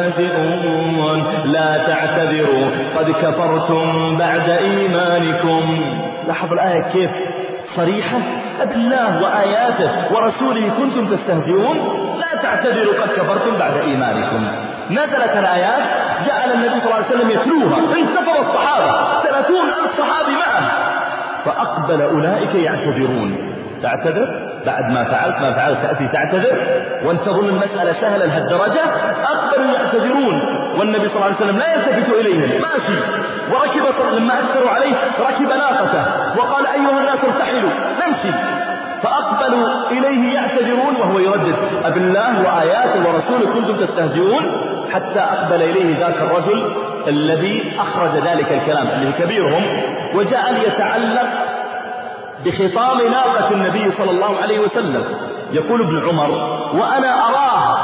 تستهزئون لا تعتذروا قد كفرتم بعد إيمانكم. لاحظ الآية كيف صريحة، أبالله وآياته ورسوله كنتم تستهزئون لا تعتذروا قد كفرتم بعد إيمانكم. نزلت الآيات، جعل النبي صلى الله عليه وسلم يتلوها، انتفض الصحابة ثلاثون ألف صحابي معه، فأقبل أولئك يعتذرون. تعتذر بعد ما فعلت ما فعلت تأتي تعتذر وانت تظن المسألة سهلة لهالدرجة؟ أقبلوا يعتذرون والنبي صلى الله عليه وسلم لا يلتفت إليهم، ماشي. وركب لما أكثروا عليه ركب ناقته وقال أيها الناس ارتحلوا نمشي، فأقبلوا إليه يعتذرون وهو يردد أبالله وآياته ورسوله كنتم تستهزئون، حتى أقبل إليه ذاك الرجل الذي أخرج ذلك الكلام اللي كبيرهم، وجعل يتعلق بخطام ناقة النبي صلى الله عليه وسلم. يقول ابن عمر وأنا أراه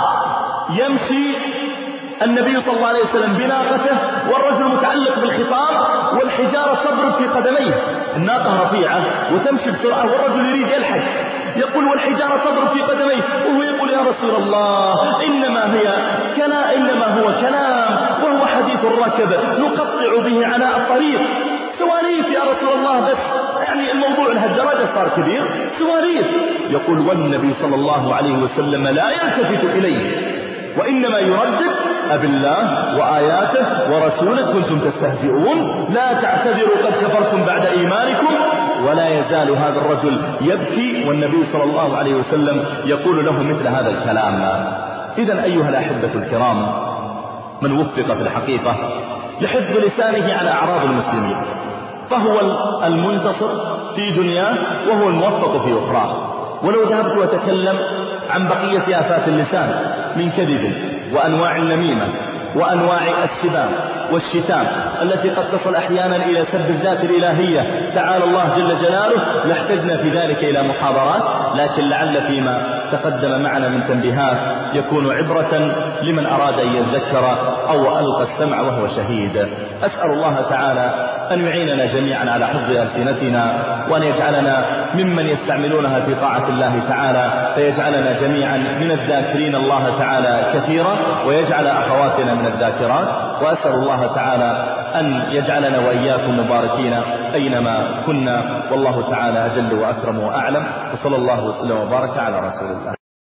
يمشي النبي صلى الله عليه وسلم بناقته والرجل متعلق بالخطام والحجارة تضرب في قدميه، الناقة رفيعة وتمشي بسرعة والرجل يريد يلحق، يقول والحجارة تضرب في قدميه وهو يقول يا رسول الله إنما هي كلا إنما هو كلام وهو حديث الركب نقطع به عناء الطريق، سواليف يا رسول الله، بس يعني الموضوع لهالدرجة صار كبير، سواليف. يقول والنبي صلى الله عليه وسلم لا يلتفت إليه وإنما يردد أبالله وآياته ورسوله كنتم تستهزئون لا تعتذروا قد كفرتم بعد إيمانكم. ولا يزال هذا الرجل يبكي والنبي صلى الله عليه وسلم يقول له مثل هذا الكلام. إذن أيها الأحبة الكرام، من وفق في الحقيقة لحفظ لسانه على أعراض المسلمين فهو المنتصر في دنياه وهو الموفق في أخراه. ولو ذهبت وتكلم عن بقية آفات اللسان من كذب وأنواع النميمة وأنواع السباب والشتام التي قد تصل أحيانا إلى سب الذات الإلهية تعالى الله جل جلاله، لاحتجنا في ذلك إلى محاضرات، لكن لعل فيما تقدم معنا من تنبيهات يكون عبرة لمن أراد أن يذكر أو ألقى السمع وهو شهيد. أسأل الله تعالى أن يعيننا جميعا على حفظ ألسنتنا وأن يجعلنا ممن يستعملونها في طاعة الله تعالى، فيجعلنا جميعا من الذاكرين الله تعالى كثيرا ويجعل أخواتنا من الذاكرات. وأسأل الله تعالى أن يجعلنا وإياكم مباركين أينما كنا، والله تعالى أجل وأكرم وأعلم، وصلى الله وسلم وبارك على رسول الله.